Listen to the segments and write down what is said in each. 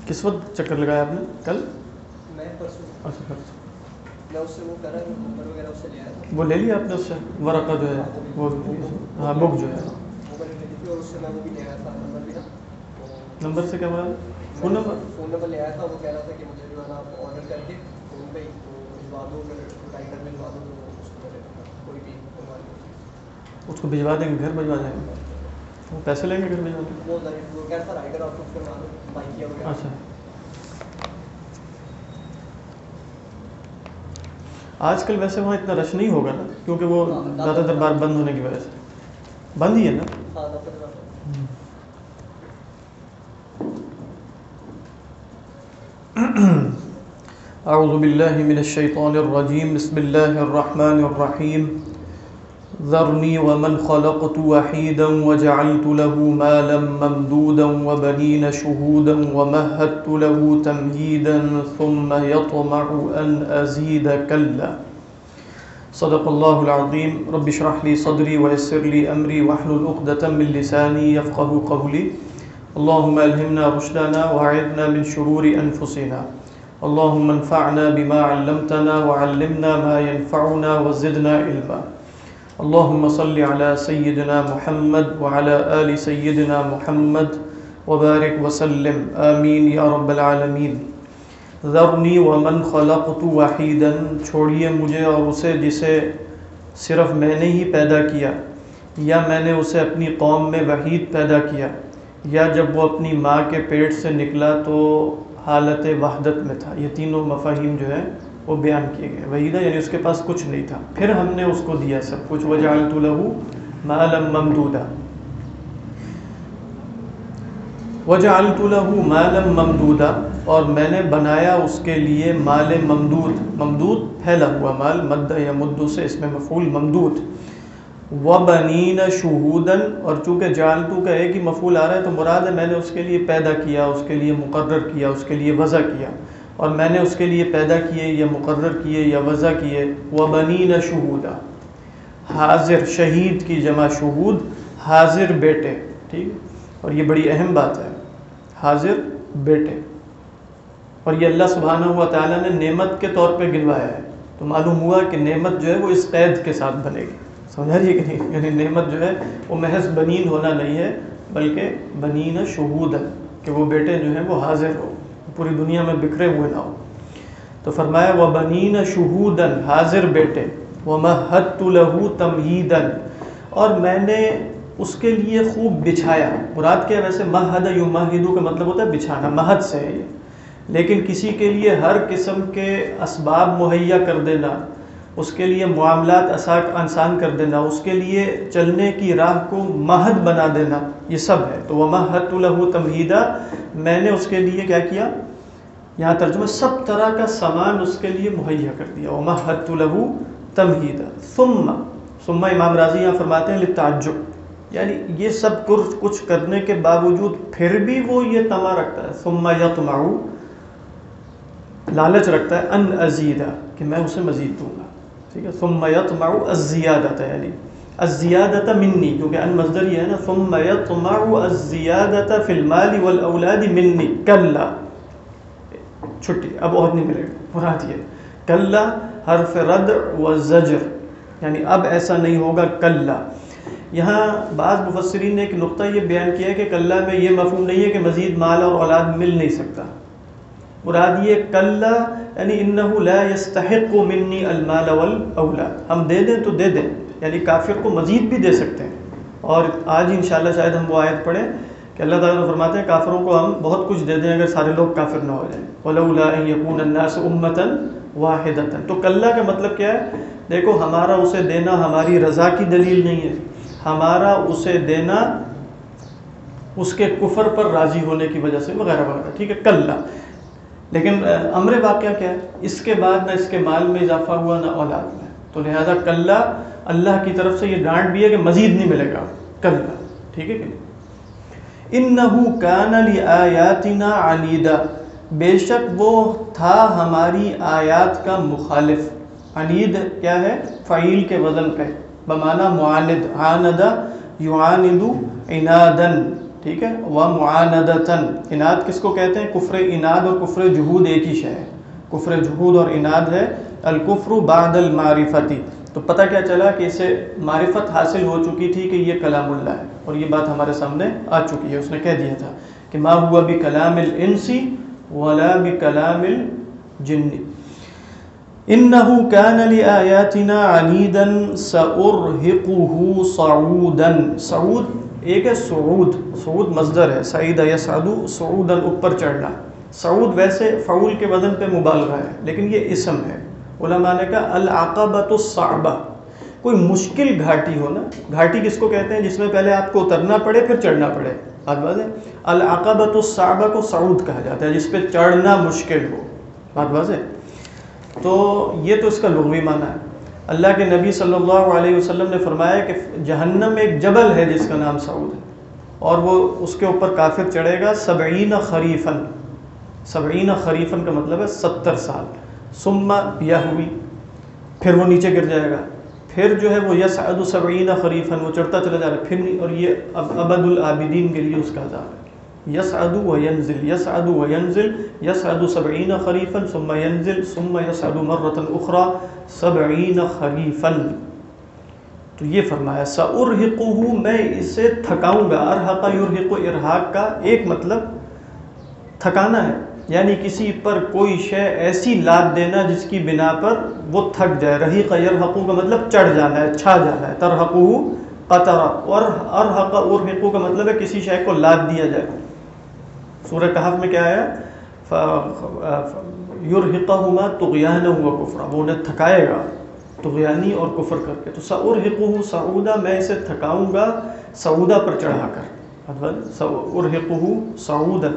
کس وقت چکر لگایا آپ نے؟ کل؟ میں پرسوں. اچھا پرسوں. میں اس سے وہ کرا نمبر وغیرہ اس سے لے آیا تھا. وہ لے لیا آپ نے اس سے ورقہ جو ہے وہ؟ ہاں بک جو ہے وہ میں نے لے لی تھی, اور اس سے میں وہ بھی لے آیا تھا نمبر بھی نا. نمبر سے کیا بولا؟ فون نمبر لے آیا تھا. وہ کہہ رہا تھا کہ مجھے جو ہے نا آپ آرڈر کر کے فون پہ ہی بھجوا دو, ٹائمر بھجوا دو تو اس کو کوئی بھی بنوا لو. اس کو بھجوا دیں گے, گھر بھجوا دیں گے, وہ پیسے لیں گے گھر بھجوا دیں گے. وہ کہہ رہا تھا رائڈر آپ کو کروا دو بائک کیا وغیرہ. اچھا آج کل ویسے وہاں اتنا رش نہیں ہوگا نا, کیونکہ وہ زیادہ تر بار بند ہونے کی وجہ سے بند ہی ہے نا. ہاں دفتر. اعوذ باللہ من الشیطان الرجیم, بسم اللہ الرحمن الرحیم. ذرنی ومن خلقت وحیدا وجعلت له مالا ممدودا وبنین شہودا ومہدت له تمہیدا ثم یطمع ان ازید کلا. صدق اللہ العظیم. رب اشرح لی صدری ویسر لی امری واحلل عقدۃ من لسانی یفقهوا قولی. اللهم الہمنا رشدنا واعذنا من شرور انفسنا. اللهم انفعنا بما علمتنا وعلمنا ما ينفعنا وزدنا علما. اللهم صل على سيدنا محمد وعلى آل سيدنا محمد وبارك وسلم آمین یا رب العالمین. ذرنی ومن خلقت وحیدا, چھوڑیے مجھے اور اسے جسے صرف میں نے ہی پیدا کیا, یا میں نے اسے اپنی قوم میں وحید پیدا کیا, یا جب وہ اپنی ماں کے پیٹ سے نکلا تو حالت وحدت میں تھا. یہ تینوں مفاہیم جو ہیں وہ بیان کیے گئے. وحیدہ یعنی اس کے پاس کچھ نہیں تھا, پھر ہم نے اس کو دیا سب کچھ. وجعلت له مالا ممدودا, وجعلت له مالا ممدودا, اور میں نے بنایا اس کے لیے مال ممدود. ممدود پھیلا ہوا مال, مد یا مدو سے اس میں مفعول ممدود. وبنین شہودا, اور چونکہ جعلتو کا ایک ہی مفعول آ رہا ہے تو مراد ہے میں نے اس کے لیے پیدا کیا, اس کے لیے مقرر کیا, اس کے لیے وضع کیا, اور میں نے اس کے لیے پیدا کیے یا مقرر کیے یا وضع کیے. وبنین شہودا, حاضر, شہید کی جمع شہود, حاضر بیٹے. ٹھیک, اور یہ بڑی اہم بات ہے, حاضر بیٹے. اور یہ اللہ سبحانہ و تعالیٰ نے نعمت کے طور پہ گنوایا ہے, تو معلوم ہوا کہ نعمت جو ہے وہ اس قید کے ساتھ بنے گی. سمجھا رہی ہے کہ نہیں؟ یعنی نعمت جو ہے وہ محض بنین ہونا نہیں ہے, بلکہ بنین شہودا, کہ وہ بیٹے جو ہیں وہ حاضر ہو, پوری دنیا میں بکھرے ہوئے نہ ہو. تو فرمایا وبنین شہودا, حاضر بیٹے. ومہدت له تمہیدا, اور میں نے اس کے لیے خوب بچھایا. مراد کیا ہے ویسے؟ مہد یمہدو کا مطلب ہوتا ہے بچھانا, مہد سے ہے یہ, لیکن کسی کے لیے ہر قسم کے اسباب مہیا کر دینا, اس کے لیے معاملات آسان کر دینا, اس کے لیے چلنے کی راہ کو مہد بنا دینا, یہ سب ہے. تو ومہدت له تمہیدا, میں نے اس کے لیے کیا کیا؟ یہاں ترجمہ سب طرح کا سامان اس کے لیے مہیا کر دیا. ومہدت له تمہیدا. ثم امام راضی یہاں فرماتے ہیں للتعجب, یعنی یہ سب کچھ کرنے کے باوجود پھر بھی وہ یہ طمع رکھتا ہے. ثم یطمع, لالچ رکھتا ہے, ان ازید, کہ میں اسے مزید دوں گا. ٹھیک ہے, ثم یطمع الزیادۃ, یعنی الزیادۃ منی, کیونکہ ان مصدر یہ ہے نا. ثم یطمع الزیادۃ فی المال والاولاد منی کلا, چھٹی, اب اور نہیں ملے گا. مراد یہ کلا حرف رد و زجر, یعنی اب ایسا نہیں ہوگا. کلا, یہاں بعض مفسرین نے ایک نقطہ یہ بیان کیا ہے کہ کلا میں یہ مفہوم نہیں ہے کہ مزید مال اور اولاد مل نہیں سکتا. مراد یہ کلا یعنی انہ لا یستحق منی المال والاولاد, ہم دے دیں تو دے دیں, یعنی کافر کو مزید بھی دے سکتے ہیں. اور آج انشاءاللہ شاید ہم وہ آیت پڑھیں کہ اللہ تعالیٰ فرماتے ہیں کافروں کو ہم بہت کچھ دے دیں اگر سارے لوگ کافر نہ ہو جائیں. ولولا ان یکون الناس امۃ واحدۃ, تو کلا کا مطلب کیا ہے؟ دیکھو ہمارا اسے دینا ہماری رضا کی دلیل نہیں ہے, ہمارا اسے دینا اس کے کفر پر راضی ہونے کی وجہ سے وغیرہ وغیرہ. ٹھیک ہے, کلا. لیکن امر واقعہ کیا ہے؟ اس کے بعد نہ اس کے مال میں اضافہ ہوا نہ اولاد میں, تو لہذا کلا اللہ کی طرف سے یہ ڈانٹ بھی ہے کہ مزید نہیں ملے گا. کلا, ٹھیک ہے کہ نہیں. انہ کان لآیاتنا عنیدا, بے شک وہ تھا ہماری آیات کا مخالف. عنید کیا ہے؟ فعیل کے وزن پہ, بمعنی معاند. عاند یعاند عنادن, ٹھیک ہے. ومعاندتن، اناد کس کو کہتے ہیں؟ کفر اناد اور کفر جحود ایک ہی شے ہے. کفر جحود اور اناد ہے الکفر بعد المعرفتی. تو پتہ کیا چلا کہ اسے معرفت حاصل ہو چکی تھی کہ یہ کلام اللہ ہے، اور یہ بات ہمارے سامنے آ چکی ہے. اس نے کہہ دیا تھا کہ ما ہوا بکلام الانس ولا بکلام الجن انه كان لآیاتنا عنیدا سأرهقه صعودا. صعود ایک ہے صعود، صعود مصدر ہے، سعید یسعد صعودا اوپر چڑھنا. صعود ویسے فعول کے وزن پہ مبالغہ ہے لیکن یہ اسم ہے. علماء نے کہا العقبۃ الصعبہ، کوئی مشکل گھاٹی ہو نا. گھاٹی کس کو کہتے ہیں؟ جس میں پہلے آپ کو اترنا پڑے پھر چڑھنا پڑے. بات واضح. العقبۃ الصعبہ کو صعود کہا جاتا ہے، جس پہ چڑھنا مشکل ہو. بات واضح. تو یہ تو اس کا لغوی معنی ہے. اللہ کے نبی صلی اللہ علیہ وسلم نے فرمایا کہ جہنم میں ایک جبل ہے جس کا نام صعود ہے، اور وہ اس کے اوپر کافر چڑھے گا 70 خریفاً. 70 خریفاً کا مطلب ہے 70 سال. ثم یہوی، پھر وہ نیچے گر جائے گا. پھر جو ہے وہ یصعد 70 خریفاً، وہ چڑھتا چلا جا رہا ہے پھر نہیں. اور یہ ابد العابدین کے لیے اس کا عذاب ہے. یصعد و ینزل، یصعد و ینزل، یصعد 70 خریفاً ثم ینزل ثم یصعد مرۃ اخرى 70 خریفاً. تو یہ فرمایا سأرہقہ، میں اسے تھکاؤں گا. ارہق یرہق، ارہاق کا ایک مطلب تھکانا ہے، یعنی کسی پر کوئی شے ایسی لاد دینا جس کی بنا پر وہ تھک جائے. رہیق یرہق کا مطلب چڑھ جانا ہے، چھا جانا ہے. ترہقہ قطرہ، اور ارہق ارہق کا مطلب ہے کسی شے کو لاد دیا جائے. سورہ کہف میں کیا آیا؟ یرہقہما طغیانا و کفرا، وہ انہیں تھکائے گا طغیانی اور کفر کر کے. تو سأرہقہ صعودا، میں اسے تھکاؤں گا صعودا پر چڑھا کر. سأرہقہ صعودا.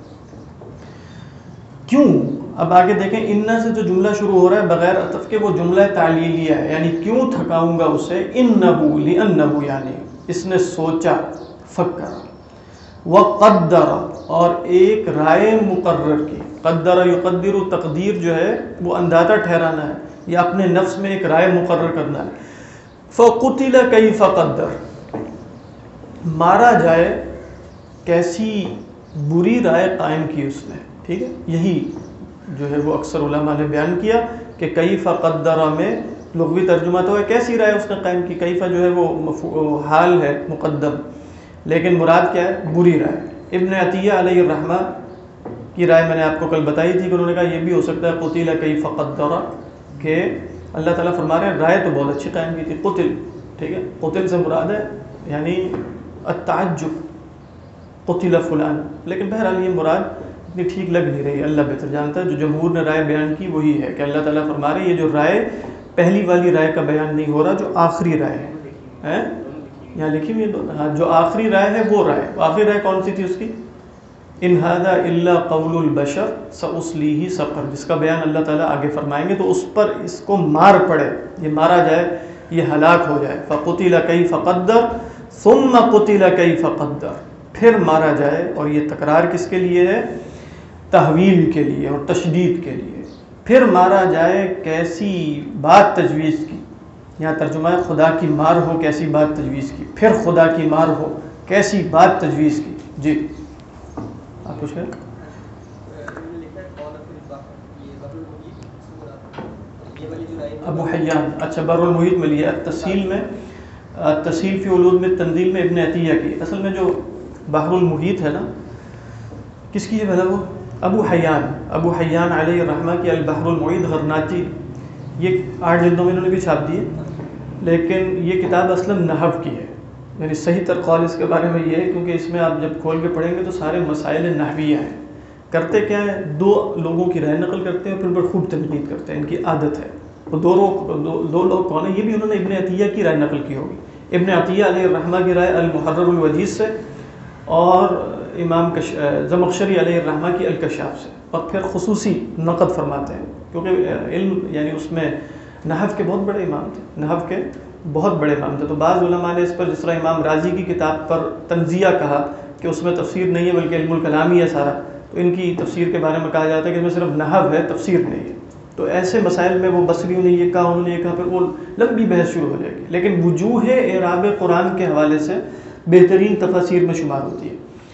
کیوں؟ اب آگے دیکھیں، انہ سے جو جملہ شروع ہو رہا ہے بغیر عطف کے وہ جملہ تعلیلیہ ہے، یعنی کیوں تھکاؤں گا اسے. انہ لانہ، یعنی اس نے سوچا، فکر. وقدر، اور ایک رائے مقرر کی. قدر یقدر، تقدیر جو ہے وہ اندازہ ٹھہرانا ہے یا اپنے نفس میں ایک رائے مقرر کرنا ہے. فقتل کیف قدر، مارا جائے کیسی بری رائے قائم کی اس نے. ٹھیک ہے، یہی جو ہے وہ اکثر علماء نے بیان کیا کہ کیف قدر میں لغوی ترجمہ تو ہے کیسی رائے اس نے قائم کی. کیف جو ہے وہ حال ہے مقدم، لیکن مراد کیا ہے؟ بری رائے. ابن عطیہ علیہ الرحمہ کی رائے میں نے آپ کو کل بتائی تھی کہ انہوں نے کہا یہ بھی ہو سکتا ہے قتل کیف قدر، کہ اللہ تعالیٰ فرما رہے ہیں رائے تو بہت اچھی قائم کی تھی. قتل، ٹھیک ہے، قتل سے مراد ہے یعنی التعجب، قتل فلان. لیکن بہرحال یہ مراد اتنی ٹھیک لگ نہیں رہی، اللہ بہتر جانتا ہے. جو جمہور نے رائے بیان کی وہی ہے کہ اللہ تعالیٰ فرما رہے ہیں یہ جو رائے پہلی والی رائے کا بیان نہیں ہو رہا، جو آخری رائے ہے. یہاں لکھی ہوئی جو آخری رائے ہے وہ رائے. آخری رائے کون سی تھی اس کی؟ ان ھذا الا قول البشر ساصلیہ سقر، جس کا بیان اللہ تعالیٰ آگے فرمائیں گے. تو اس پر اس کو مار پڑے، یہ مارا جائے، یہ ہلاک ہو جائے. فقتل کیف قدر ثم قتل کیف قدر، پھر مارا جائے. اور یہ تکرار کس کے لیے ہے؟ تحویل کے لیے اور تشدید کے لیے. پھر مارا جائے کیسی بات تجویز کی. یہاں ترجمہ ہے خدا کی مار ہو کیسی بات تجویز کی، پھر خدا کی مار ہو کیسی بات تجویز کی. جی آپ کچھ کہیں؟ ابو حیان، اچھا، بر المحیط میں لیا. تسہیل میں، تسہیل فی علوم میں تنزیل میں ابن عطیہ کی. اصل میں جو بحر المحیط ہے نا، کس کی ہے وہ؟ ابو حیان، ابو حیان علیہ الرحمہ کی البحر المحیط غرناطی. یہ 8 جلدوں میں انہوں نے بھی چھاپ دی ہے، لیکن یہ کتاب اصلاً نحو کی ہے. یعنی صحیح تر قول اس کے بارے میں یہ ہے، کیونکہ اس میں آپ جب کھول کے پڑھیں گے تو سارے مسائل نحویہ ہیں. کرتے کیا ہے؟ 2 لوگوں کی رائے نقل کرتے ہیں اور پھر خوب تنقید کرتے ہیں. ان کی عادت ہے. وہ دو لوگ کون ہیں؟ یہ بھی انہوں نے ابن عطیہ کی رائے نقل کی ہوگی. ابن عطیہ علیہ الرحمہ کی رائے المحرر الوجیز سے، اور امام زمخشری علیہ الرحمہ کی الکشاف سے. اور پھر خصوصی نقد فرماتے ہیں، کیونکہ علم یعنی اس میں نحو کے بہت بڑے امام تھے، نحو کے بہت بڑے امام تھے. تو بعض علماء نے اس پر، جس طرح امام رازی کی کتاب پر تنزیہ کہا کہ اس میں تفسیر نہیں ہے بلکہ علم الکلام ہی ہے سارا، تو ان کی تفسیر کے بارے میں کہا جاتا ہے کہ اس میں صرف نحو ہے، تفسیر نہیں ہے. تو ایسے مسائل میں وہ بصریوں نے یہ کہا، انہوں نے یہ کہا، پھر وہ لمبی بحث شروع ہو جائے گی. لیکن وجوہ اعراب قرآن کے حوالے سے بہترین تفاسیر میں شمار ہوتی ہے.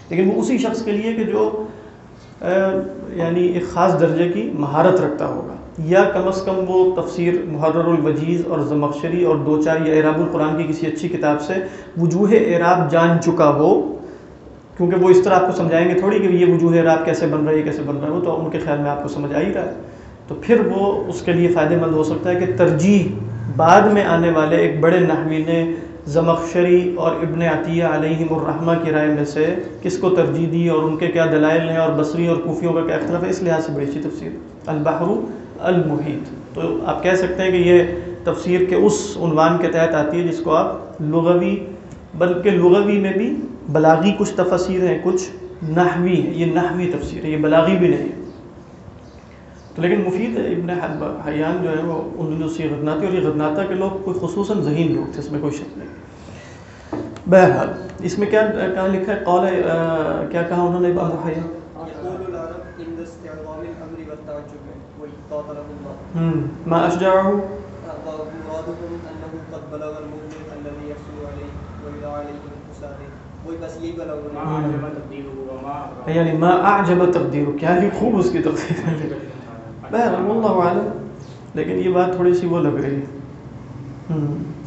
لیکن وہ اسی شخص کے لیے کہ جو یعنی ایک خاص درجے کی مہارت رکھتا ہوگا، یا کم از کم وہ تفسیر محرر الوجیز اور زمخشری اور دو چار یا اعراب القرآن کی کسی اچھی کتاب سے وجوہ اعراب جان چکا ہو، کیونکہ وہ اس طرح آپ کو سمجھائیں گے تھوڑی کہ یہ وجوہ اعراب کیسے بن رہا ہے کیسے بن رہا ہے، وہ تو ان کے خیال میں آپ کو سمجھ آ ہی رہا ہے، تو پھر وہ اس کے لیے فائدہ مند ہو سکتا ہے کہ ترجیح بعد میں آنے والے ایک بڑے نحوی نے زمخشری اور ابن عطیہ علیہم الرحمہ کی رائے میں سے کس کو ترجیح دی اور ان کے کیا دلائل ہیں اور بصری اور کوفیوں کا کیا اختلاف ہے، اس لحاظ سے بڑی اچھی تفسیر البحر المحیط۔ تو آپ کہہ سکتے ہیں کہ یہ تفسیر کے اس عنوان کے تحت آتی ہے جس کو آپ لغوی، بلکہ لغوی میں بھی بلاغی کچھ تفسیر ہیں، کچھ نحوی ہیں، یہ نحوی تفسیر ہے، یہ بلاغی بھی نہیں ہے۔ تو لیکن مفید ابن حیان جو ہے وہ اندلسی غرناطی، اور یہ غرناطہ کے لوگ کوئی خصوصاً ذہین لوگ تھے، اس میں کوئی شک نہیں۔ بہرحال اس میں کیا کہاں لکھا ہے، قول کیا کہا انہوں نے ابن حیان، ما اشجعه یعنی ما اعجب تقدیر، کیا ہی خوب اس کی تقدیر ہے، بہرحال واللہ اعلم، لیکن یہ بات تھوڑی سی وہ لگ رہی ہے،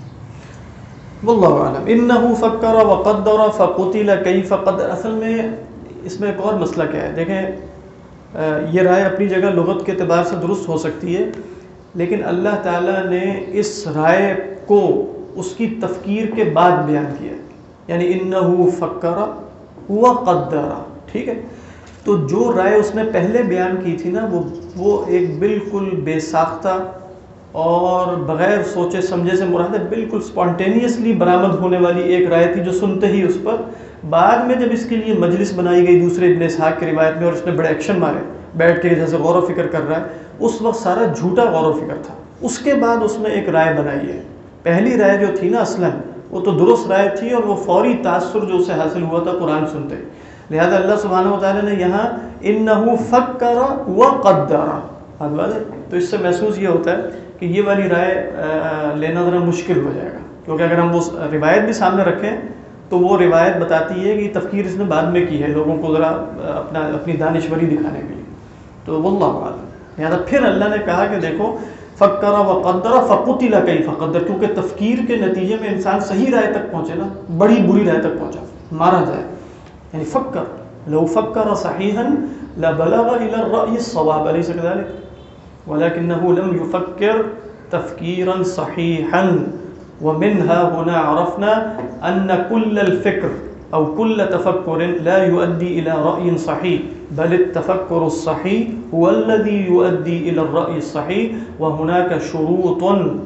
واللہ اعلم۔ انہ فکر وقدر فقتل کیف قدر، اصل میں اس میں ایک اور مسئلہ کیا ہے، دیکھیں یہ رائے اپنی جگہ لغت کے اعتبار سے درست ہو سکتی ہے، لیکن اللہ تعالیٰ نے اس رائے کو اس کی تفکیر کے بعد بیان کیا، یعنی انہ فکر وقدر، ٹھیک ہے، تو جو رائے اس نے پہلے بیان کی تھی نا وہ ایک بالکل بے ساختہ اور بغیر سوچے سمجھے سے مراد ہے، بالکل سپونٹینیسلی برآمد ہونے والی ایک رائے تھی جو سنتے ہی اس پر، بعد میں جب اس کے لیے مجلس بنائی گئی دوسرے ابن اسحاق کی روایت میں اور اس نے بڑے ایکشن مارے بیٹھ کے جیسے غور و فکر کر رہا ہے، اس وقت سارا جھوٹا غور و فکر تھا، اس کے بعد اس نے ایک رائے بنائی ہے، پہلی رائے جو تھی نا اصلاً وہ تو درست رائے تھی اور وہ فوری تاثر جو اسے حاصل ہوا تھا قرآن سنتے، لہذا اللہ سبحانہ وتعالیٰ نے یہاں انہ فکر وقدر، تو اس سے محسوس یہ ہوتا ہے کہ یہ والی رائے لینا ذرا مشکل ہو جائے گا، کیونکہ اگر ہم وہ روایت بھی سامنے رکھیں تو وہ روایت بتاتی ہے کہ تفکیر اس نے بعد میں کی ہے لوگوں کو ذرا اپنی دانشوری دکھانے کے لیے، تو واللہ اعلم۔ لہٰذا پھر اللہ نے کہا کہ دیکھو فکر وقدر فقتل کیف قدر، کیونکہ تفکیر کے نتیجے میں انسان صحیح رائے تک پہنچے نا، بڑی بری رائے تک پہنچا، مارا جائے، یعنی فکر لو فکر صحیحا لبلغ الى الرأي الصواب أليس كذلك ولكنه لم يفكر تفكيرا صحيحا، ومنها هنا عرفنا أن كل الفكر أو كل تفكر لا يؤدي إلى رأي صحيح، بل التفكر الصحيح هو الذي يؤدي إلى الرأي الصحيح، وهناك شروط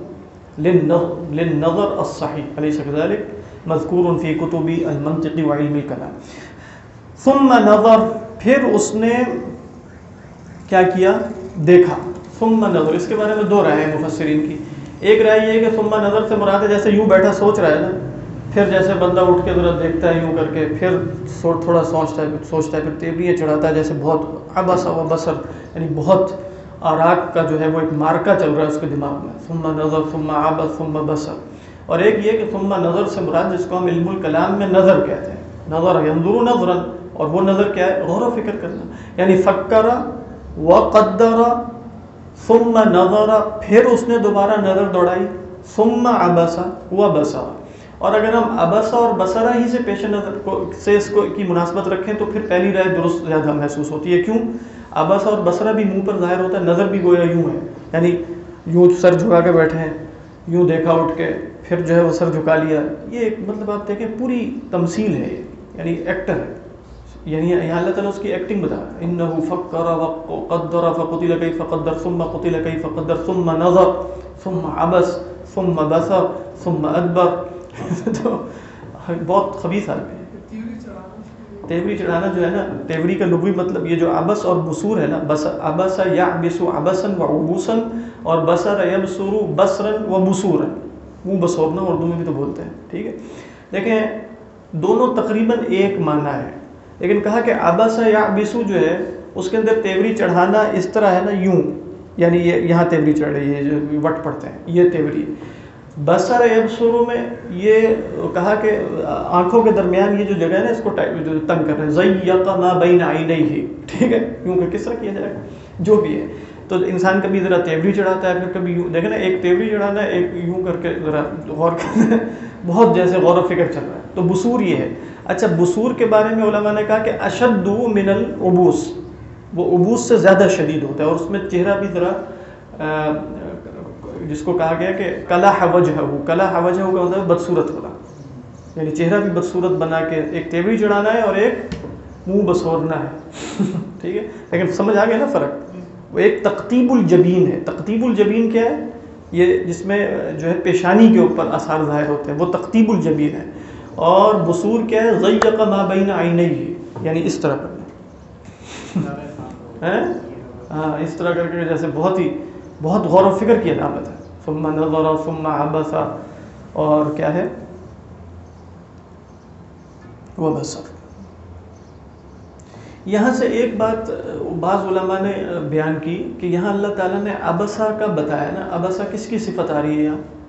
للنظر الصحيح أليس كذلك مذكور في كتب المنطق وعلم الكلام۔ ثم نظر، پھر اس نے کیا کیا، دیکھا، ثم نظر، اس کے بارے میں دو رائے ہیں مفسرین کی، ایک رائے یہ ہے کہ ثم نظر سے مراد ہے جیسے یوں بیٹھا سوچ رہا ہے نا، پھر جیسے بندہ اٹھ کے ذرا دیکھتا ہے یوں کر کے، پھر تھوڑا سوچتا ہے پھر تیوریاں چڑھاتا ہے، جیسے بہت عبس و بصر، یعنی بہت آراق کا جو ہے وہ ایک مارکا چل رہا ہے اس کے دماغ میں، ثم نظر ثم عبس ثم بصر۔ اور ایک یہ کہ ثم نظر سے مراد جس کو ہم علم الکلام میں نظر کہتے ہیں، نظر ينظر نظرا، اور وہ نظر کیا ہے، غور و فکر کرنا، یعنی فکر وقدر ثم نظر، پھر اس نے دوبارہ نظر دوڑائی، ثم عبس وبصر۔ اور اگر ہم عبس اور بصرہ ہی سے پیش نظر سے اس کو کی مناسبت رکھیں تو پھر پہلی رائے درست زیادہ محسوس ہوتی ہے، کیوں، عبس اور بصرہ بھی منہ پر ظاہر ہوتا ہے، نظر بھی گویا یوں ہے، یعنی یوں سر جھکا کے بیٹھے ہیں، یوں دیکھا اٹھ کے، پھر جو ہے وہ سر جھکا لیا، یہ ایک مطلب آپ دیکھیں پوری تمثیل ہے، یعنی ایکٹر ہے، یعنی یہاں اللہ تعالیٰ اس کی ایکٹنگ بتا رہا ہے، انہ فکر وقدر فقتل کیف قدر ثم قتل کیف قدر ثم نظر ثم عبس ثم بصر ثم ادبر۔ تو بہت خبیث حالت ہے، تیوری چڑھانا جو ہے نا، تیوری کا لغوی مطلب یہ جو عبس اور بصور ہے نا، عبس یعبس عبسا وعبوسا، اور بصر یبصر بصرا وبصورا، منہ بصورنا اردو میں بھی تو بولتے ہیں، ٹھیک ہے، دیکھیں دونوں تقریباً ایک معنی ہے، لیکن کہا کہ عبس یعبس جو ہے اس کے اندر تیوری چڑھانا اس طرح ہے نا، یوں، یعنی یہاں تیوری چڑھ رہی ہے جو وٹ پڑھتے ہیں، یہ تیوری، بصر یبصر میں یہ کہا کہ آنکھوں کے درمیان یہ جو جگہ ہے نا اس کو جو تنگ کر رہے ہیں، ضیق ما بین عینیہ، ٹھیک ہے، کیوں کہ کس طرح کیا جائے گا جو بھی ہے. تو انسان کبھی ذرا تیوری چڑھاتا ہے، پھر کبھی یوں دیکھیں نا، ایک تیوری چڑھانا ہے، ایک یوں کر کے ذرا غور کرنا ہے، بہت جیسے غور و فکر چل رہا ہے. تو بصور یہ ہے. اچھا، بصور کے بارے میں علماء نے کہا کہ اشد من العبوس، وہ عبوس سے زیادہ شدید ہوتا ہے، اور اس میں چہرہ بھی ذرا جس کو کہا گیا کہ کلح وجہہ، کلح وجہہ کا مطلب ہے بدصورت والا، یعنی چہرہ بھی بدصورت بنا کے ایک تیوری چڑھانا ہے اور ایک منہ بسورنا ہے. ٹھیک ہے، لیکن سمجھ آ گیا نا فرق. وہ ایک تقطیب الجبین ہے. تقطیب الجبین کیا ہے؟ یہ جس میں جو ہے پیشانی کے اوپر آثار ظاہر ہوتے ہیں، وہ تقطیب الجبین ہے. اور بصور کیا ہے؟ ضیق ما بین عینیہ، یعنی اس طرح کرنا ہے، ہاں اس طرح کر کے، جیسے بہت غور و فکر کی علامت ہے. ثم نظر ثم عبس، اور کیا ہے؟ وبصر. یہاں سے ایک بات بعض علماء نے بیان کی کہ یہاں اللہ تعالیٰ نے عبسہ کا بتایا نا. عبسہ کس کی صفت آ رہی ہے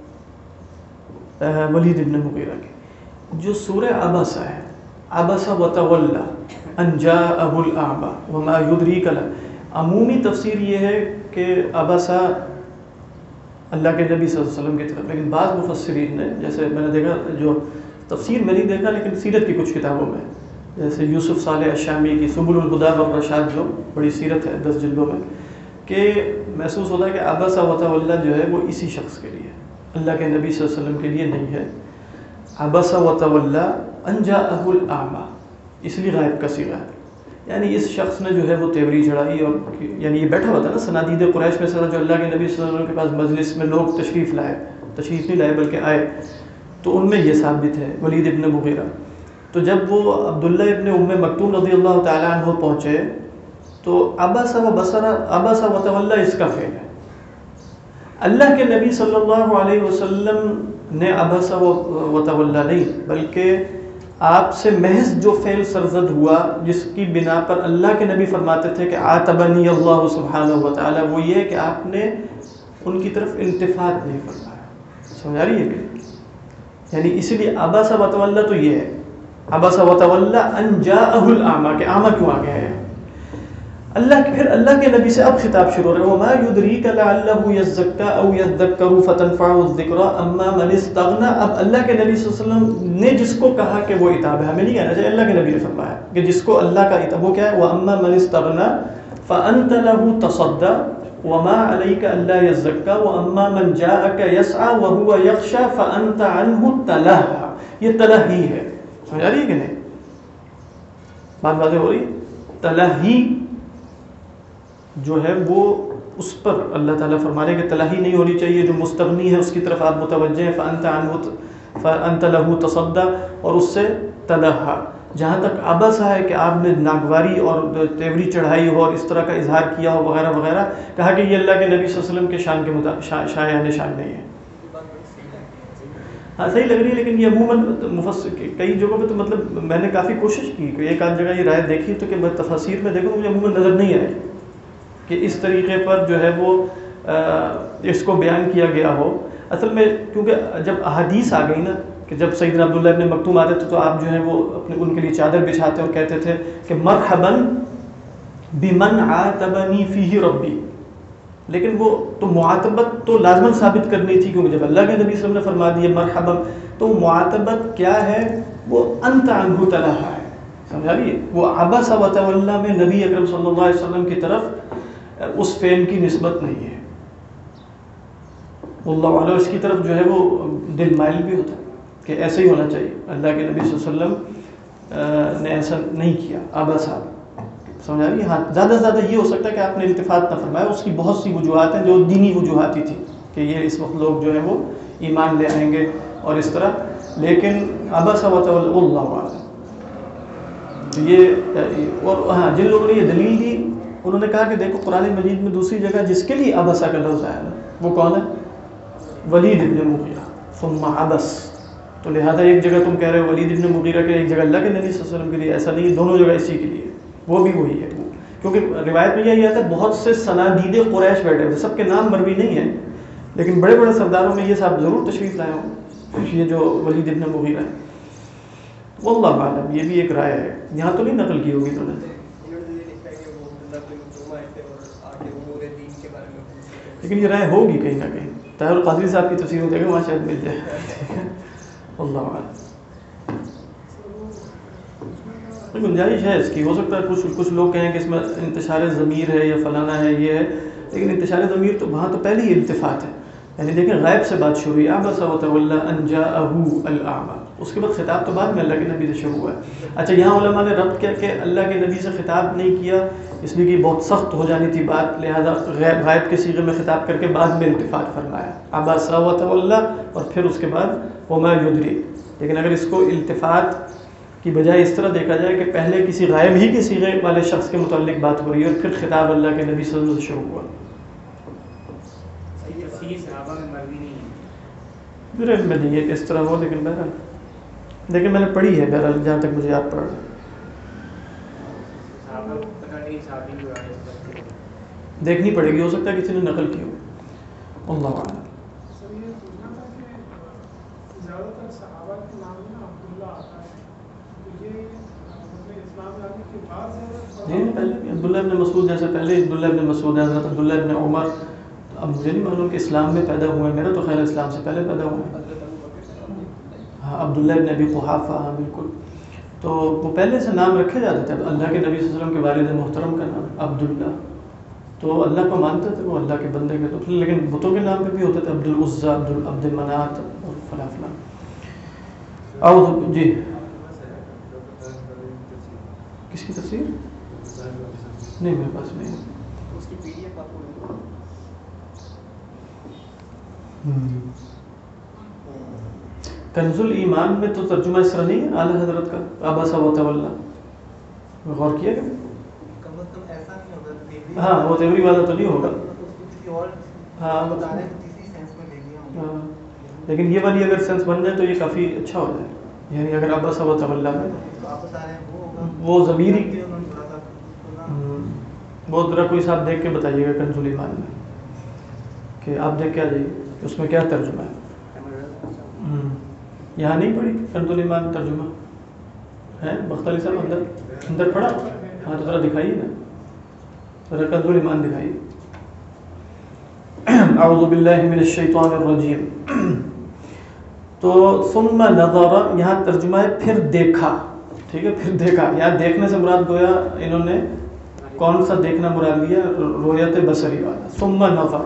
یہاں؟ ولید ابن مغیرہ کی. جو سورہ عبسہ ہے، عبس وتولی ان جاءہ الاعمی وما یدریک عمومی تفسیر یہ ہے کہ عبسہ اللہ کے نبی صلی اللہ علیہ وسلم کی طرف، لیکن بعض مفسرین نے، جیسے میں نے دیکھا، جو تفسیر میں نہیں دیکھا لیکن سیرت کی کچھ کتابوں میں، جیسے یوسف صالح الشامی کی سبل الہدی والرشاد، جو بڑی سیرت ہے 10 جلدوں میں، کہ محسوس ہوتا ہے کہ عبس وتولی جو ہے وہ اسی شخص کے لیے، اللہ کے نبی صلی اللہ علیہ وسلم کے لیے نہیں ہے. عبس وتولی ان جاءہ الاعمی، اس لیے غائب کا صیغہ ہے، یعنی اس شخص نے جو ہے وہ تیوری چڑھائی. اور یعنی یہ بیٹھا ہوا تھا نا صنادید قریش میں سے، جو اللہ کے نبی صلی اللہ علیہ وسلم کے پاس مجلس میں لوگ تشریف نہیں لائے بلکہ آئے، تو ان میں یہ ثابت ہے ولید ابن مغیرہ. تو جب وہ عبداللہ ابن ام مکتوم رضی اللہ تعالیٰ عنہ پہنچے تو عبس و بصر، عبس و تولی اس کا فعل ہے. اللہ کے نبی صلی اللہ علیہ وسلم نے عبس و تولی نہیں، بلکہ آپ سے محض جو فعل سرزد ہوا جس کی بنا پر اللہ کے نبی فرماتے تھے کہ عاتبنی اللہ سبحانہ و تعالی، وہ یہ کہ آپ نے ان کی طرف التفات نہیں فرمایا. سمجھ آ رہی ہے کہ یعنی اسی لیے عبس و تولی تو یہ ہے، عبس و تولی ان جاءہ الاعمی، کہ اعمی کیوں آ گیا ہے. پھر اللہ کے نبی سے اب خطاب شروع ہو رہا ہے، وما یدریک لعلہ یزکی او یذکر فتنفعہ الذکری اما من استغنی. اب اللہ کے نبی صلی اللہ علیہ وسلم نے جس کو کہا کہ وہ عتاب ہے، ہمیں نہیں کہنا چاہیے، اللہ کے نبی نے فرمایا کہ جس کو اللہ کا عتاب، وہ کیا ہے؟ واما من استغنی فانت له تصدی وما علیک الا یزکی واما من جاءک یسعی وهو یخشی فانت عنہ تلہی. یہ تلہی ہے، سمجھ آ رہی ہے کہ نہیں؟ بات واضح ہو رہی؟ تلہی جو ہے وہ اس پر اللہ تعالیٰ فرمانے کہ تلہی نہیں ہونی چاہیے، جو مستغنی ہے اس کی طرف آپ متوجہ ہیں. فأنت له تصدی، اور اس سے تلہا. جہاں تک عبس ہے کہ آپ نے ناگواری اور تیوری چڑھائی ہو اور اس طرح کا اظہار کیا ہو وغیرہ وغیرہ، کہا کہ یہ اللہ کے نبی صلی اللہ علیہ وسلم کے شان کے مطابق شایان شان نہیں ہے. ہاں صحیح لگ رہی ہے، لیکن یہ عموماً کئی جگہوں پہ تو مطلب میں نے کافی کوشش کی کہ ایک آدھ جگہ یہ رائے دیکھی تو کہ میں تفاسیر میں دیکھوں مجھے عموماً نظر نہیں آئی کہ اس طریقے پر جو ہے وہ اس کو بیان کیا گیا ہو. اصل میں کیونکہ جب احادیث آ گئی نا کہ جب سیدنا عبداللہ ابن مکتوم آتے تھے تو آپ جو ہے وہ ان کے لیے چادر بچھاتے اور کہتے تھے کہ مرحباً بمن عاتبنی فیہ ربی. لیکن وہ تو معاتبت تو لازماً ثابت کرنی تھی، کیونکہ جب اللہ کے نبی صلی اللہ علیہ وسلم نے فرما دیا مرحباً، تو معاتبت کیا ہے؟ وہ انت عنہ تلہا ہے. سمجھا رہی ہے؟ وہ عبس و تولی میں نبی اکرم صلی اللہ علیہ وسلم کی طرف اس فعل کی نسبت نہیں ہے. اللہ علیہ اس کی طرف جو ہے وہ دل مائل بھی ہوتا ہے کہ ایسا ہی ہونا چاہیے. اللہ کے نبی صلی اللہ علیہ وسلم نے ایسا نہیں کیا. عبسہ، سمجھا رہی ہے؟ ہاں زیادہ سے زیادہ یہ ہو سکتا ہے کہ آپ نے التفات نہ فرمایا. اس کی بہت سی وجوہات ہیں جو دینی وجوہات ہی تھی کہ یہ اس وقت لوگ جو ہیں وہ ایمان لے آئیں گے اور اس طرح، لیکن عبسہ وتولی اللہ اعلم. یہ اور ہاں جن لوگوں نے یہ دلیل دی انہوں نے کہا کہ دیکھو قرآن مجید میں دوسری جگہ جس کے لیے عبسہ کا لفظ آیا نا وہ کون ہے؟ ولید ابن مغیرہ. ثم عبس، تو لہذا ایک جگہ تم کہہ رہے ہو ولید ابن مغیرہ کے، ایک جگہ اللہ کے نبی صلی اللہ علیہ وسلم کے لیے. ایسا نہیں، دونوں جگہ اسی کے لیے، وہ بھی وہی ہے. کیونکہ روایت میں یہی آتا ہے بہت سے صنادید قریش بیٹھے ہوئے، سب کے نام مروی نہیں ہیں لیکن بڑے بڑے سرداروں میں یہ صاحب ضرور تشریف لائے ہوں، یہ جو ولید ابن مغیرہ ہے. واللہ عالم، یہ بھی ایک رائے ہے، یہاں تو نہیں نقل کی ہوگی انہوں نے. لیکن یہ رائے ہوگی کہیں نہ کہیں. طاہر القادری صاحب کی تفسیر میں وہاں شاید مل جائے. اللہ عالم. گنجائش ہے اس کی، ہو سکتا ہے کچھ لوگ کہیں کہ اس میں انتشار ضمیر ہے یا فلانا ہے یہ ہے، لیکن انتشار ضمیر تو وہاں تو پہلے ہی التفات ہے. یعنی دیکھیں غیب سے بات شروع ہوئی، عبس وتولی ان جاءہ الاعمی، اس کے بعد خطاب تو بعد میں اللہ کے نبی سے شروع ہوا ہے. اچھا یہاں علماء نے ربط کیا کہ اللہ کے نبی سے خطاب نہیں کیا اس لیے کہ بہت سخت ہو جانی تھی بات، لہذا غائب کے صیغے میں خطاب کر کے بعد میں التفات فرمایا، عبس وتولی، اور پھر اس کے بعد وما یدری. لیکن اگر اس کو التفات کی بجائے اس طرح دیکھا جائے کہ پہلے کسی غائب ہی کے صیغے والے شخص کے متعلق بات ہو رہی ہے اور پھر خطاب اللہ کے نبی صلی اللہ علیہ وسلم سے شروع ہوا. میرے علم میں نہیں ہے کہ اس طرح ہو، لیکن بہرحال لیکن میں نے پڑھی ہے، بہرحال جہاں تک مجھے یاد پڑ رہا ہے. دیکھنی پڑے گی، ہو سکتا ہے کسی نے نقل کی ہو. اللہ اعلم. جی پہلے بھی عبداللہ ابن مسعود جیسے پہلے عبداللہ ابن مسعود ہے، حضرت عبداللہ ابن عمر. اب مجھے نہیں معلوم کہ اسلام میں پیدا ہوئے، میرا تو خیال اسلام سے پہلے پیدا ہوئے. ہاں عبداللہ ابن ابی قحافہ، ہاں بالکل. تو وہ پہلے سے نام رکھے جاتے تھے، اللہ کے نبی صلی اللہ علیہ وسلم کے والد محترم کا نام عبداللہ، تو اللہ کو مانتے تھے وہ، اللہ کے بندے کے. تو لیکن بتوں کے نام پہ بھی ہوتے تھے، عبد العزیٰ، عبد المنات اور فلاں فلاں. جی کس کی تفسیر؟ نہیں میرے پاس نہیں. کنز الایمان میں تو ترجمہ اس طرح نہیں ہے اعلیٰ حضرت کا، عبس وتولی. غور کیا کہ ہاں وہ تیوری والا تو نہیں ہوگا. ہاں لیکن یہ والی اگر سینس بن جائے تو یہ کافی اچھا ہو جائے. یعنی اگر عبس وتولی میں وہ ضمیری، وہ ذرا کوئی صاحب دیکھ کے بتائیے گا کنز الایمان میں، کہ آپ دیکھ کے آ جائیے اس میں کیا ترجمہ ہے. یہاں نہیں پڑھی کنز الایمان ترجمہ ہے؟ بختاری صاحب اندر پڑھا؟ ہاں تو ذرا دکھائیے نا، ذرا کنز الایمان دکھائیے. اعوذ باللہ من الشیطان الرجیم. تو ثم نظر، یہاں ترجمہ ہے پھر دیکھا. ٹھیک ہے، پھر دیکھا. یہاں دیکھنے سے مراد گویا انہوں نے کون سا دیکھنا مراد لیا؟ رؤیت بصری والا. ثم نظر،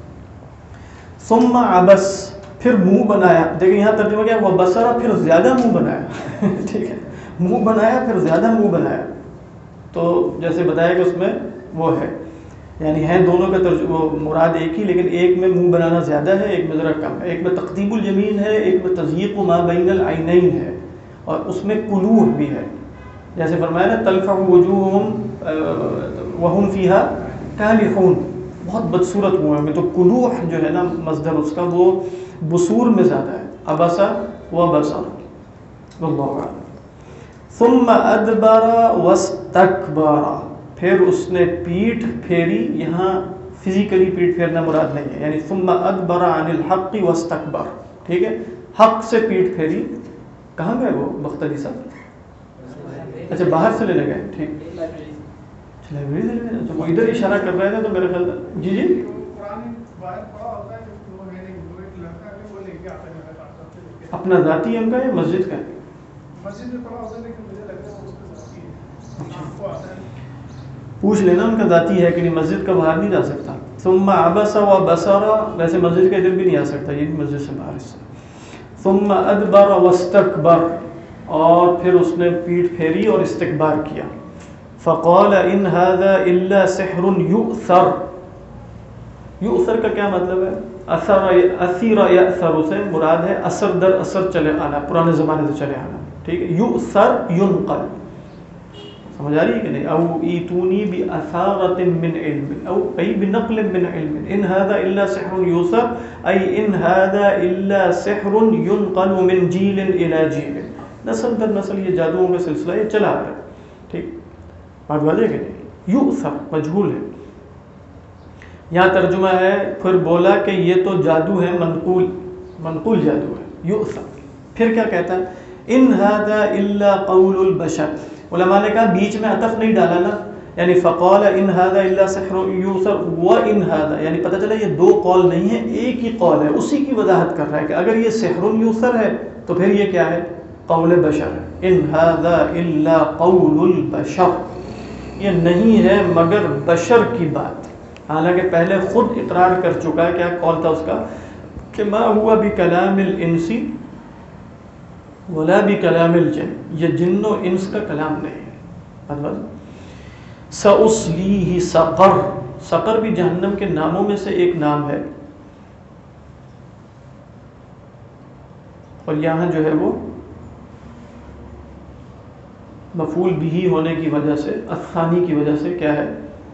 ثم عبس، پھر منہ بنایا. دیکھیں یہاں ترجمہ کیا، وہ بصرا، پھر زیادہ منہ بنایا. ٹھیک ہے، منہ بنایا پھر زیادہ منہ بنایا. تو جیسے بتایا کہ اس میں وہ ہے، یعنی ہیں دونوں کا ترجمہ مراد ایک ہی، لیکن ایک میں منہ بنانا زیادہ ہے، ایک میں ذرا کم ہے. ایک میں تقطیب الیمین ہے، ایک میں تضییق ما بین العینین ہے، اور اس میں قلوع بھی ہے. جیسے فرمایا نا تلفح وجوہہم وہم فیہا کالحون، بہت بدصورت منہ میں. تو قلوع جو ہے نا مصدر اس کا وہ بصور میں زیادہ ہے. عبسا و بصر، واللہ اعلم. ثم ادبر واستکبر، پھر اس نے پیٹھ پھیری. یہاں فزیکلی پیٹھ پھیرنا مراد نہیں ہے، یعنی ثم ادبر عن الحق واستکبر. ٹھیک ہے، حق سے پیٹھ پھیری. کہاں گئے وہ بختری صاحب؟ اچھا باہر سے لینے گئے. ٹھیک، لائبریری سے لینے گئے. وہ ادھر اشارہ کر رہے تھے تو میرے خیال جی جی اپنا ذاتی ان کا یا مسجد کا؟ پوچھ لینا ان کا ذاتی ہے کہ نہیں، مسجد کا باہر نہیں جا سکتا. ثم عبس و بصر، ویسے مسجد کا ادھر بھی نہیں آ سکتا، یہ بھی مسجد سے باہر سے. ثم ادبر واستکبر، اور پھر اس نے پیٹھ پھیری اور استکبار کیا. فقال ان هذا الا سحر یؤثر. یؤثر کا کیا مطلب ہے؟ اثیر یأثر سے مراد ہے اثر در اثر چلے آنا، پرانے زمانے سے چلے آنا. ٹھیک ہے، یؤثر ینقل. سمجھ آ رہی ہے کہ نہیں؟ او ایتونی باثارۃ من علم، او ای بنقل من علم. ان هذا الا سحر یؤثر، ای ان هذا الا سحر ینقل من جیل الی جیل. نسل در نسل یہ جادوؤں کا سلسلہ یہ چلا آ رہا ہے. ٹھیک بات واضح ہے کہ نہیں؟ یؤثر مجہول ہے. یہاں ترجمہ ہے پھر بولا کہ یہ تو جادو ہے منقول جادو ہے یؤثر. پھر کیا کہتا ہے ان ھذا الا قول البشر. علماء نے کہا بیچ میں عطف نہیں ڈالا نا, یعنی فقال ان ھذا الا سحر یؤثر وان ھذا, یعنی پتہ چلا یہ دو قول نہیں ہے, ایک ہی قول ہے. اسی کی وضاحت کر رہا ہے کہ اگر یہ سحر یؤثر ہے تو پھر یہ کیا ہے, قول بشر ہے. ان ھذا الا قول البشر, یہ نہیں ہے مگر بشر کی بات. حالانکہ پہلے خود اقرار کر چکا ہے, کیا قول تھا اس کا, کہ ما ہوا بکلام الانس ولا بکلام الجن, یہ جن و انس کا کلام نہیں ہے. سأصلیہ سقر, سقر بھی جہنم کے ناموں میں سے ایک نام ہے, اور یہاں جو ہے وہ مفعول بھی ہونے کی وجہ سے, الثانی کی وجہ سے کیا ہے,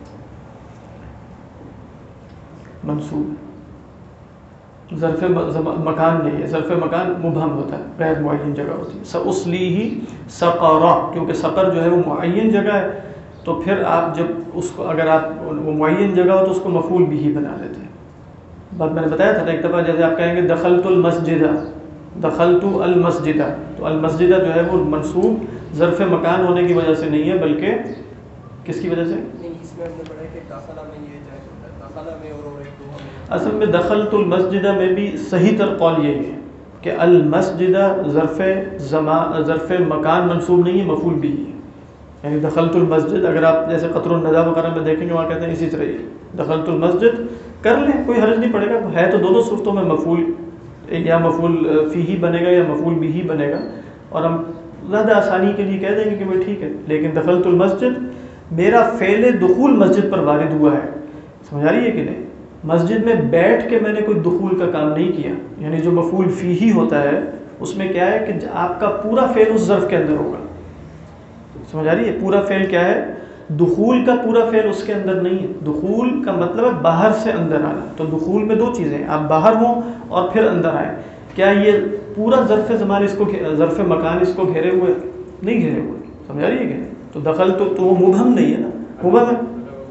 منصوب. ظرف مکان نہیں ہے, ظرف مکان مبہم ہوتا ہے, غیر معین جگہ ہوتی ہے. سأصلیہ سقرا, کیونکہ سقر جو ہے وہ معین جگہ ہے, تو پھر آپ جب اس کو اگر آپ وہ معین جگہ ہو تو اس کو مفعول بھی بنا دیتے ہیں. بات میں نے بتایا تھا ایک دفعہ, جیسے آپ کہیں گے دخلت المسجد, دخلت المسجد, تو المسجد جو ہے وہ منصوب ظرف مکان ہونے کی وجہ سے نہیں ہے, بلکہ کس کی وجہ سے, اس میں ہم نے پڑھا ہے کہ داخلہ میں یہ جائز ہوتا ہے, داخلہ میں اور ایک دو ہمیں. اصل میں دخلت المسجد میں بھی صحیح تر قول یہی ہے کہ المسجد ظرف مکان منصوب نہیں ہے, مفعول بھی ہے. یعنی دخلت المسجد, اگر آپ جیسے قطر الندى وغیرہ میں دیکھیں گے وہاں کہتے ہیں اسی طرح یہ دخلت المسجد کر لیں, کوئی حرج نہیں پڑے گا. ہے تو دونوں صورتوں میں مفعول, یا مفعول فیہ بنے گا یا مفعول بھی بنے گا, اور ہم زیادہ آسانی کے لیے کہہ دیں گے کہ بھائی ٹھیک ہے. لیکن دخلت المسجد میرا فعل دخول مسجد پر وارد ہوا ہے, سمجھ آ رہی ہے کہ نہیں. مسجد میں بیٹھ کے میں نے کوئی دخول کا کام نہیں کیا, یعنی جو مفعول فیہ ہوتا ہے اس میں کیا ہے کہ آپ کا پورا فعل اس ظرف کے اندر ہوگا, سمجھ آ رہی ہے. پورا فعل کیا ہے, دخول کا پورا فعل اس کے اندر نہیں ہے. دخول کا مطلب ہے باہر سے اندر آنا, تو دخول میں دو چیزیں ہیں, آپ باہر ہوں اور پھر اندر آئیں. کیا یہ پورا ظرف زمان اس کو, ظرف مکان اس کو گھیرے ہوئے نہیں, گھیرے ہوئے, سمجھ آ رہی ہے کہ نہیں. تو دخل تو وہ مبہم نہیں ہے نا, مبہم ہے.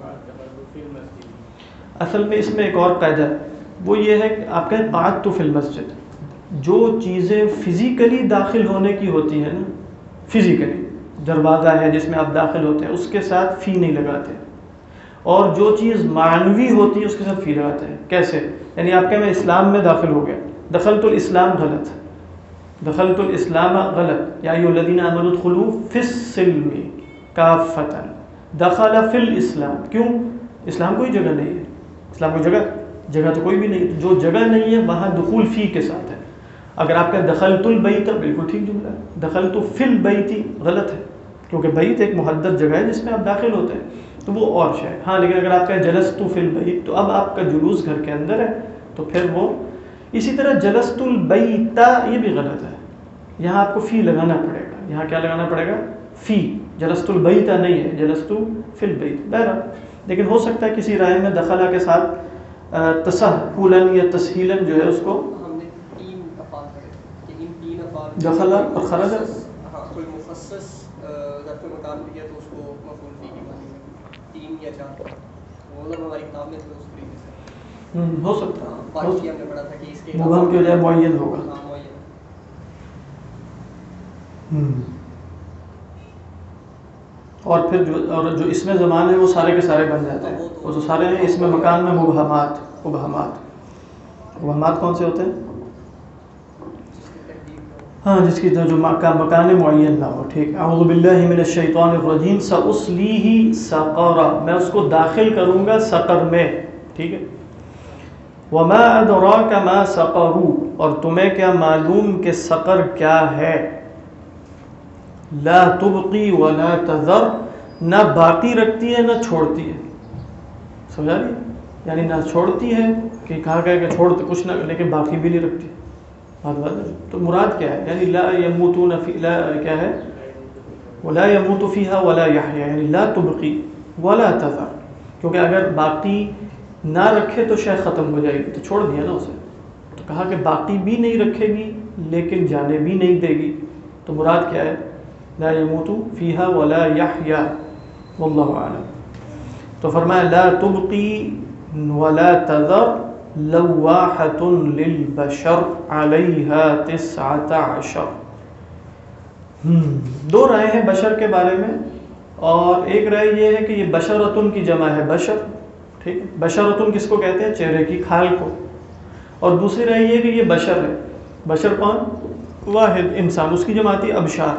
اصل میں اس میں ایک اور قاعدہ ہے, وہ یہ ہے کہ آپ کہیں قعدت فی المسجد, جو چیزیں فزیکلی داخل ہونے کی ہوتی ہیں نا, فزیکلی دروازہ ہے جس میں آپ داخل ہوتے ہیں, اس کے ساتھ فی نہیں لگاتے, اور جو چیز معنوی ہوتی ہے اس کے ساتھ فی لگاتے ہیں. کیسے, یعنی آپ کہیں میں اسلام میں داخل ہو گیا, دخلت الاسلام غلط, دخلت الاسلام غلط. یا ایھا الذین آمنوا ادخلوا فی السلم کافۃ, دخل فی الاسلام, کیوں, اسلام کوئی جگہ نہیں ہے, اسلام کوئی جگہ تو کوئی بھی نہیں, جو جگہ نہیں ہے وہاں دخول فی کے ساتھ ہے. اگر آپ کا دخلت البیت بالکل ٹھیک جملہ ہے, دخلت فی البیت غلط ہے, کیونکہ بیت ایک محدد جگہ ہے جس میں آپ داخل ہوتے ہیں, تو وہ اور شے ہے. ہاں لیکن اگر آپ کا جلست فی البیت, تو اب آپ کا جلوس گھر کے اندر ہے, تو پھر وہ اسی طرح جلست البیت یہ بھی غلط ہے, یہاں آپ کو فی لگانا پڑے گا. یہاں کیا لگانا پڑے گا, فی. جلست البیت نہیں ہے, جلست فی البیت. بہرحال لیکن ہو سکتا ہے کسی رائے میں دخلہ کے ساتھ تسہلاً یا تسہیلاً جو ہے اس کو ہم نے تین افعال پڑھے کہ ان تین افعال دخلہ اور خرج, ہاں کوئی مخصص ظرف مکان بھی ہے تو اس کو مفعول فیہ کی مانی ہے, تین یا چار, وہ مطلب ہماری کتاب میں تو اس طریقے سے ہو سکتا ہے. باقی ہم نے پڑھا تھا کہ اس کے مبہم کی بجائے معین ہوگا. ہاں معین. اور پھر جو اس میں زمان ہے وہ سارے کے سارے بن جاتے ہیں, وہ جو سارے ہیں اس میں مکان میں مبہمات. مبہمات کون سے ہوتے ہیں, ہاں جس کی جو مکان معین نہ ہو. ٹھیک, اعوذ باللہ من الشیطان الرجیم. سأصلیہ سقر, میں اس کو داخل کروں گا سقر میں. ٹھیک ہے. وما ادراک ما سقر, اور تمہیں کیا معلوم کہ سقر کیا ہے. لا تبقی ولا تذر, نہ باقی رکھتی ہے نہ چھوڑتی ہے. سمجھا رہی, یعنی نہ چھوڑتی ہے کہ کہا گیا کہ چھوڑ کچھ نہ, لیکن باقی بھی نہیں رکھتی. تو مراد کیا ہے, یعنی لا یموتون فی, لا کیا ہے, ولا یموت فیہا ولا یحیا, یعنی لا تبقی ولا تذر, کیونکہ اگر باقی نہ رکھے تو شے ختم ہو جائے گی, تو چھوڑ دیا نا اسے. تو کہا کہ باقی بھی نہیں رکھے گی لیکن جانے بھی نہیں دے گی, تو مراد کیا ہے, لا يموت فيها ولا يحيا والله اعلم. تو فرمایا لا تبقی ولا تذر لواحۃ للبشر علیہا 19۔ دو رائے ہیں بشر کے بارے میں، اور ایک رائے یہ ہے کہ یہ بشرتن کی جمع ہے بشر، ٹھیک، بشرتن کس کو کہتے ہیں؟ چہرے کی کھال کو، اور دوسری رائے یہ کہ یہ بشر ہے۔ بشر کون؟ واحد انسان، اس کی جمع آتی ہے ابشار۔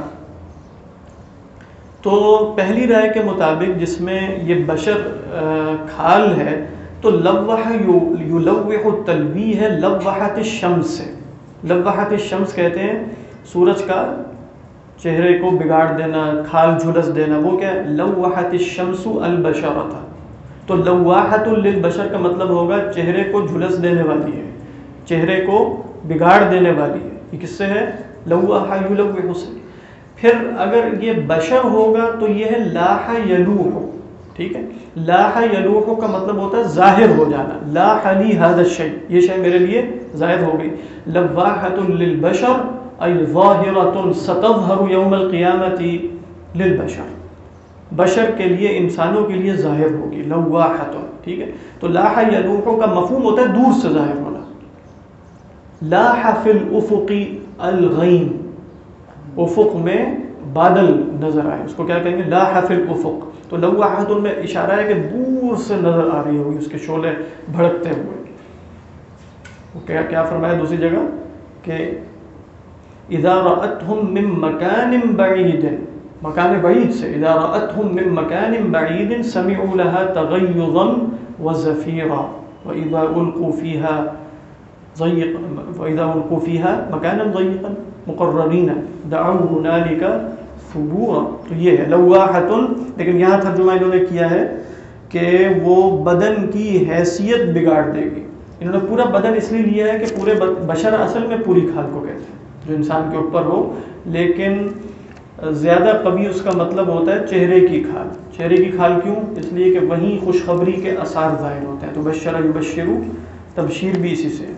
تو پہلی رائے کے مطابق جس میں یہ بشر کھال ہے تو لوح یلوح تلویح ہے لوحت الشمس سے۔ لوحت الشمس کہتے ہیں سورج کا چہرے کو بگاڑ دینا، کھال جھلس دینا، وہ کیا ہے؟ لوحت الشمس البشر تھا۔ تو لواحۃ للبشر کا مطلب ہوگا چہرے کو جھلس دینے والی ہے، چہرے کو بگاڑ دینے والی ہے۔ یہ کس سے ہے؟ لوح یلوح سے۔ پھر اگر یہ بشر ہوگا تو یہ ہے لاح یلوح، ٹھیک ہے۔ لاح یلوح کا مطلب ہوتا ہے ظاہر ہو جانا، لاح لی ھذا الشیء، یہ شے میرے لیے ظاہر ہو گئی۔ لواحۃ للبشر ای ظاہرۃ ستظہر یوم القیامۃ للبشر، بشر کے لیے، انسانوں کے لیے ظاہر ہوگی لواحۃ، ٹھیک ہے۔ تو لاح یلوح کا مفہوم ہوتا ہے دور سے ظاہر ہونا۔ لاح فی الافق الغیم، افق میں بادل نظر آئے، اس کو کیا کہیں گے؟ لاح فی الافق۔ تو لواحۃ میں اشارہ ہے کہ دور سے نظر آ رہی ہوگی اس کے شعلے بھڑکتے ہوئے۔ وہ کیا فرمایا دوسری جگہ کہ اذا رأتهم من مکان بعید، مکان بعید سے، اذا رأتهم من مکان بعید سمعوا لها تغیظا وزفیرا واذا القوا فیها وَإِذَا أُلْقُوا فِيهَا مَكَانًا ضَيِّقًا مُقَرَّنِينَ دَعَوْا هُنَالِكَ ثُبُورًا۔ تو یہ ہے لواحۃ، لیکن یہاں ترجمہ انہوں نے کیا ہے کہ وہ بدن کی حیثیت بگاڑ دے گی۔ انہوں نے پورا بدن اس لیے لیا ہے کہ پورے بشر اصل میں پوری کھال کو کہتے ہیں جو انسان کے اوپر ہو، لیکن زیادہ قوی اس کا مطلب ہوتا ہے چہرے کی کھال۔ چہرے کی کھال کیوں؟ اس لیے کہ وہیں خوشخبری کے آثار ظاہر ہوتے ہیں۔ تو بشر یبشر، تبشیر بھی اسی سے ہے۔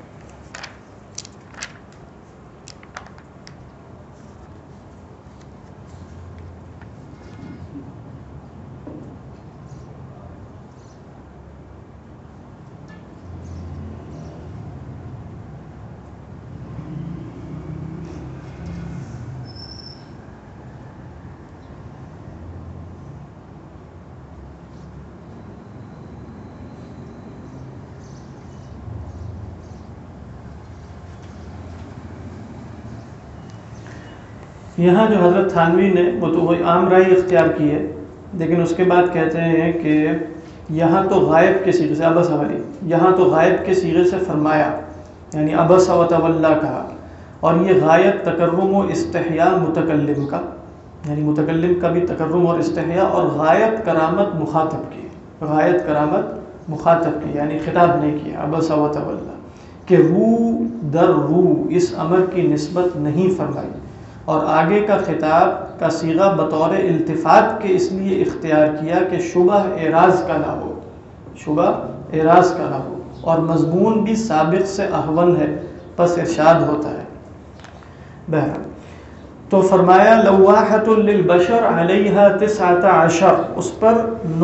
یہاں جو حضرت تھانوی نے وہ تو وہی عام رائے اختیار کی ہے، لیکن اس کے بعد کہتے ہیں کہ یہاں تو غائب کے سیغے سے، عبس والی، یہاں تو غائب کے سیغے سے فرمایا، یعنی عبس و تولا کہا، اور یہ غایت تکرم و استحیاء متکلم کا، یعنی متکلم کا بھی تکرم اور استحیاء، اور غایت کرامت مخاطب کی، غایت کرامت مخاطب کی، یعنی خطاب نہیں کیا عبس و تولا، کہ رو در رو اس امر کی نسبت نہیں فرمائی، اور آگے کا خطاب کا صیغہ بطور التفات کے اس لیے اختیار کیا کہ شبہ اعراض کا نہ ہو، شبہ اعراض کا نہ ہو، اور مضمون بھی سابق سے احون ہے، پس ارشاد ہوتا ہے۔ بہرحال تو فرمایا لواحۃ للبشر علیہا 19، اس پر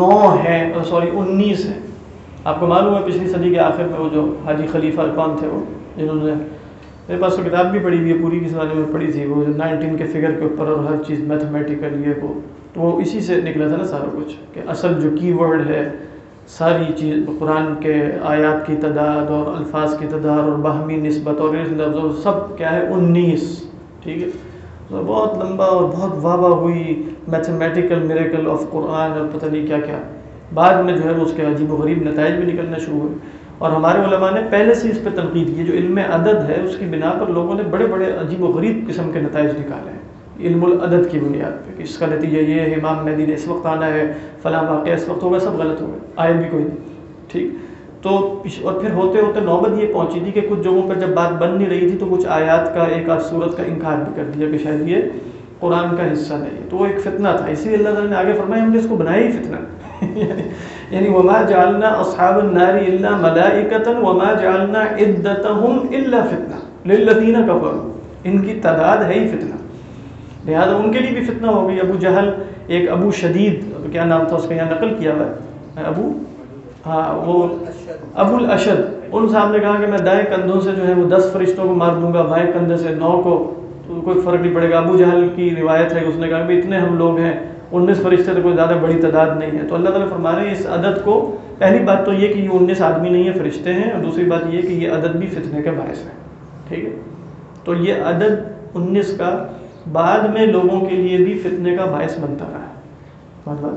19 ہے۔ آپ کو معلوم ہے پچھلی صدی کے آخر میں وہ جو حاجی خلیفہ کون تھے، وہ جنہوں نے، میرے پاس تو کتاب بھی پڑھی ہوئی ہے پوری، کس بارے میں پڑھی تھی، وہ 19 کے فگر کے اوپر اور ہر چیز میتھمیٹیکل یہ وہ، تو وہ اسی سے نکلا تھا نا سارا کچھ، کہ اصل جو کی ورڈ ہے ساری چیز قرآن کے آیات کی تعداد اور الفاظ کی تعداد اور باہمی نسبت اور لفظ سب کیا ہے 19، ٹھیک ہے۔ تو بہت لمبا اور بہت واہ ہوئی میتھمیٹیکل میریکل آف قرآن اور پتہ نہیں کیا کیا، بعد میں جو ہے اس کے عجیب و غریب نتائج بھی نکلنا شروع ہوئے، اور ہمارے علماء نے پہلے سے اس پہ تنقید کی، جو علم عدد ہے اس کی بنا پر لوگوں نے بڑے بڑے عجیب و غریب قسم کے نتائج نکالے ہیں علم العدد کی بنیاد پہ، کہ اس کا نتیجہ یہ ہے امام مہدی نے اس وقت آنا ہے، فلاں واقعہ اس وقت ہوگا، سب غلط ہو گئے، آئے بھی کوئی نہیں، ٹھیک۔ تو اور پھر ہوتے ہوتے نوبت یہ پہنچی تھی کہ کچھ جگہوں پر جب بات بن نہیں رہی تھی تو کچھ آیات کا ایک آدھ سورت کا انکار بھی کر دیا کہ شاید یہ قرآن کا حصہ نہیں ہے، تو وہ ایک فتنہ تھا، اسی لیے اللہ تعالیٰ نے آگے فرمایا ہم نے اس کو بنایا ہی فتنہ یعنی وما جعلنا اصحاب النار الا ملائکۃ وما جعلنا عدتهم الا فتنہ للذین کفروا، ان کی تعداد ہے ہی فتنہ، لہذا ان کے لیے بھی فتنہ ہو گئی۔ ابو جہل، ایک ابو شدید، کیا نام تھا اس کا، یہاں نقل کیا ہوا ہے، ہاں وہ ابو الاشد، ان صاحب نے کہا کہ میں دائیں کندھوں سے جو ہے وہ 10 فرشتوں کو مار دوں گا، بائیں کندھے سے 9 کو، تو کوئی فرق نہیں پڑے گا۔ ابو جہل کی روایت ہے کہ اس نے کہا کہ اتنے ہم لوگ ہیں، 19 فرشتے تو کوئی زیادہ بڑی تعداد نہیں ہے۔ تو اللہ تعالیٰ فرما رہے ہیں اس عدد کو، پہلی بات تو یہ کہ یہ 19 آدمی نہیں ہے، فرشتے ہیں، اور دوسری بات یہ کہ یہ عدد بھی فتنے کا باعث ہے، ٹھیک ہے۔ تو یہ عدد 19 کا بعد میں لوگوں کے لیے بھی فتنے کا باعث بنتا رہا ہے۔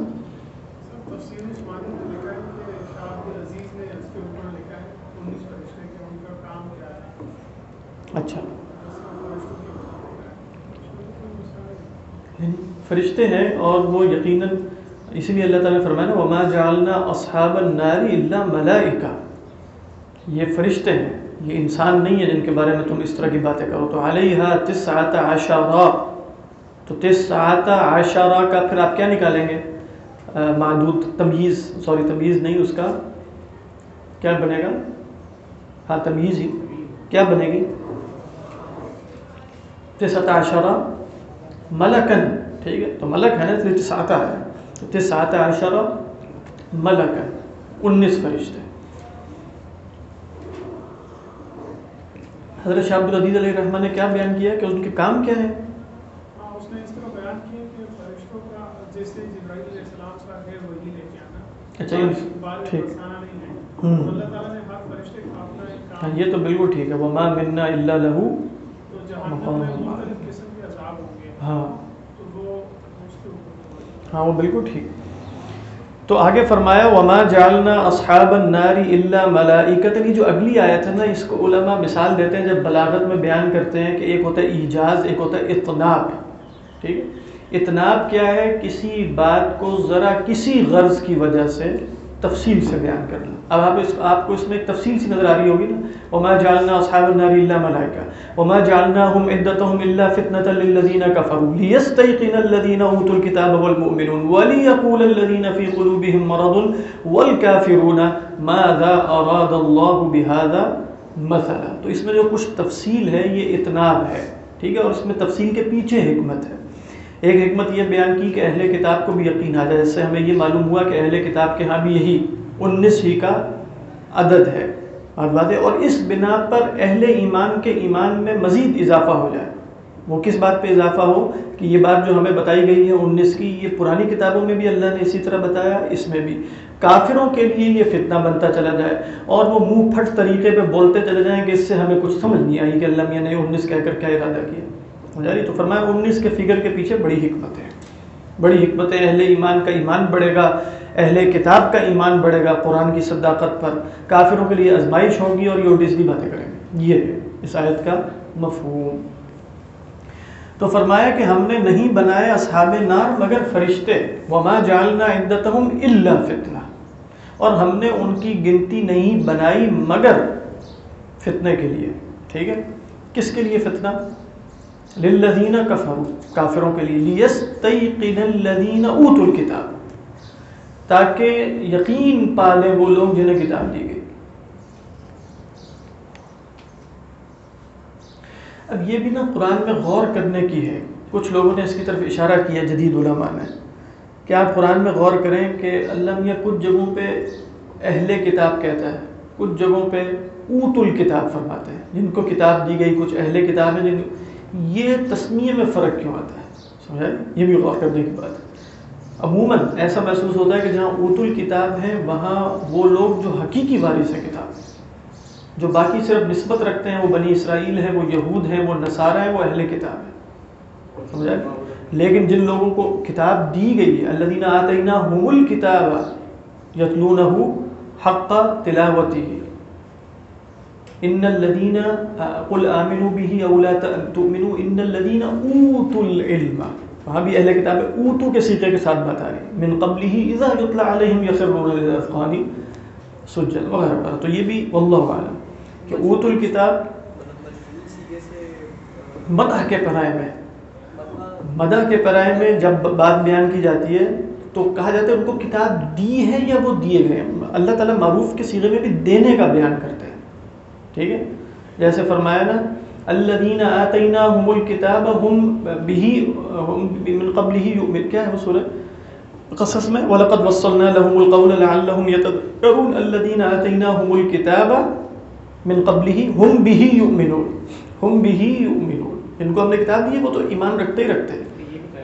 اچھا، فرشتے ہیں اور وہ یقیناً، اسی لیے اللہ تعالیٰ نے فرمایا نا وما جعلنا اصحاب النار الا ملائکہ، یہ فرشتے ہیں، یہ انسان نہیں ہے جن کے بارے میں تم اس طرح کی باتیں کرو۔ تو علیہا 19 تو 19 کا پھر آپ کیا نکالیں گے؟ معدود، تمییز نہیں، اس کا کیا بنے گا؟ ہاں تمییز ہی، کیا بنے گی؟ 19 ملکن، ٹھیک ہے، تو ملک ہے نا، 19 ہے، تو 19 ملکن، 19 فرشتے۔ حضرت شاہ عبدالعزیز علیہ الرحمٰن نے کیا بیان کیا کہ ان کے کام کیا ہے؟ اس نے اس طرح بیان کیا کہ فرشتوں کا جیسے جبرائیل علیہ السلام کا ہے وہی لے کے آنا، اچھا ٹھیک، اللہ تعالیٰ نے ہر فرشتے کا اپنا ایک کام، یہ تو بالکل ٹھیک ہے، وما منا الا لہ تو جہنم میں مختلف قسم کے عذاب ہوں گے، ہاں تو وہ اس کے اوپر، ہاں وہ بالکل ٹھیک۔ تو آگے فرمایا وما جعلنا اصحاب النار الا ملائکۃ، یہ جو اگلی آیت ہے نا، اس کو علماء مثال دیتے ہیں جب بلاغت میں بیان کرتے ہیں کہ ایک ہوتا ہے ایجاز، ایک ہوتا ہے اطناب، ٹھیک ہے۔ اطناب کیا ہے؟ کسی بات کو ذرا کسی غرض کی وجہ سے تفصیل سے بیان کرنا۔ اب آپ کو اس میں ایک تفصیل سی نظر آ رہی ہوگی نا، وما جعلنا اصحاب النار الا ملائکہ وما جعلناهم عدتهم الا فتنة للذین كفروا لیستيقن الذین اوتوا الكتاب والمؤمنون وليقول الذین في قلوبهم مرض والكافرون ماذا اراد الله بهذا مثلا۔ تو اس میں جو کچھ تفصیل ہے یہ اتناب ہے، ٹھیک ہے، اور اس میں تفصیل کے پیچھے حکمت ہے۔ ایک حکمت یہ بیان کی کہ اہل کتاب کو بھی یقین آ جائے، جس سے ہمیں یہ معلوم ہوا کہ اہل کتاب کے ہاں بھی یہی 19 ہی کا عدد ہے، اور اس بنا پر اہل ایمان کے ایمان میں مزید اضافہ ہو جائے۔ وہ کس بات پہ اضافہ ہو کہ یہ بات جو ہمیں بتائی گئی ہے 19 کی، یہ پرانی کتابوں میں بھی اللہ نے اسی طرح بتایا، اس میں بھی کافروں کے لیے یہ فتنہ بنتا چلا جائے، اور وہ منہ پھٹ طریقے پہ بولتے چلے جائیں کہ اس سے ہمیں کچھ سمجھ نہیں آئی کہ اللہ میاں نے 19 کہہ کر کیا ارادہ کیا۔ تو فرمایا 19 کے فگر کے پیچھے بڑی حکمت ہے، بڑی حکمت ہے۔ اہل ایمان کا ایمان بڑھے گا، اہل کتاب کا ایمان بڑھے گا قرآن کی صداقت پر، کافروں کے لیے آزمائش ہوگی اور یہ الٹی باتیں کریں گے۔ یہ ہے اس آیت کا مفہوم۔ تو فرمایا کہ ہم نے نہیں بنائے اصحاب نار مگر فرشتے، وما جعلنا عدتهم الا فتنہ، اور ہم نے ان کی گنتی نہیں بنائی مگر فتنے کے لیے، ٹھیک ہے۔ کس کے لیے فتنہ؟ للذین کفروا، کافروں کے لیے، لیستیقن الذین اوتوا الکتاب، تاکہ یقین پالے وہ لوگ جنہیں کتاب دی گئی۔ اب یہ بھی نا قرآن میں غور کرنے کی ہے، کچھ لوگوں نے اس کی طرف اشارہ کیا جدید علماء نے، کہ آپ قرآن میں غور کریں کہ اللہ میاں کچھ جگہوں پہ اہل کتاب کہتا ہے، کچھ جگہوں پہ اوت الکتاب فرماتے ہیں، جن کو کتاب دی گئی، کچھ اہل کتاب ہیں، یہ تسمیے میں فرق کیوں آتا ہے؟ سمجھا؟ یہ بھی غور کرنے کی بات ہے۔ عموماً ایسا محسوس ہوتا ہے کہ جہاں اوت الکتاب ہے وہاں وہ لوگ جو حقیقی وارث ہیں کتاب، جو باقی صرف نسبت رکھتے ہیں، وہ بنی اسرائیل ہے، وہ یہود ہیں، وہ نصارہ ہیں، وہ اہل کتاب ہے، سمجھا؟ لیکن جن لوگوں کو کتاب دی گئی ہے، الذین آتیناہم الکتاب یتلونہ حق تلاوتہ، ان الذین قل آمنوا به او لا تؤمنوا ان الذین اوتوا العلم، وہاں بھی اہل کتاب اوتو کے صیغے کے ساتھ بات آ رہی ہے، من قبلہ اذا یتلی علیہم یخرون للاذقان سجدا وغیرہ وغیرہ۔ تو یہ بھی واللہ اعلم کہ اوتو الکتاب مدح کے پرائے میں، مدح کے پرائے میں جب بات بیان کی جاتی ہے تو کہا جاتا ہے ان کو کتاب دی ہے یا وہ دیے گئے ہیں۔ اللہ تعالیٰ معروف کے صیغے میں بھی دینے کا بیان کرتے ہیں، ٹھیک ہے، جیسے فرمایا نا الذین آتیناہم الکتاب ہم بہ من قبلہ یؤمنون، کیا ہے وہ سورہ قصص میں وَلَقَدْ وَصَّلْنَا لَهُمُ الْقَوْلَ لَعَلَّهُمْ يَتَذَكَّرُونَ الَّذِينَ آتَيْنَاهُمُ الْكِتَابَ مِنْ قَبْلِهِ هُمْ بِهِ يُؤْمِنُونَ ان کو ہم نے کتاب دی ہے وہ تو ایمان رکھتے ہی رکھتے ہیں.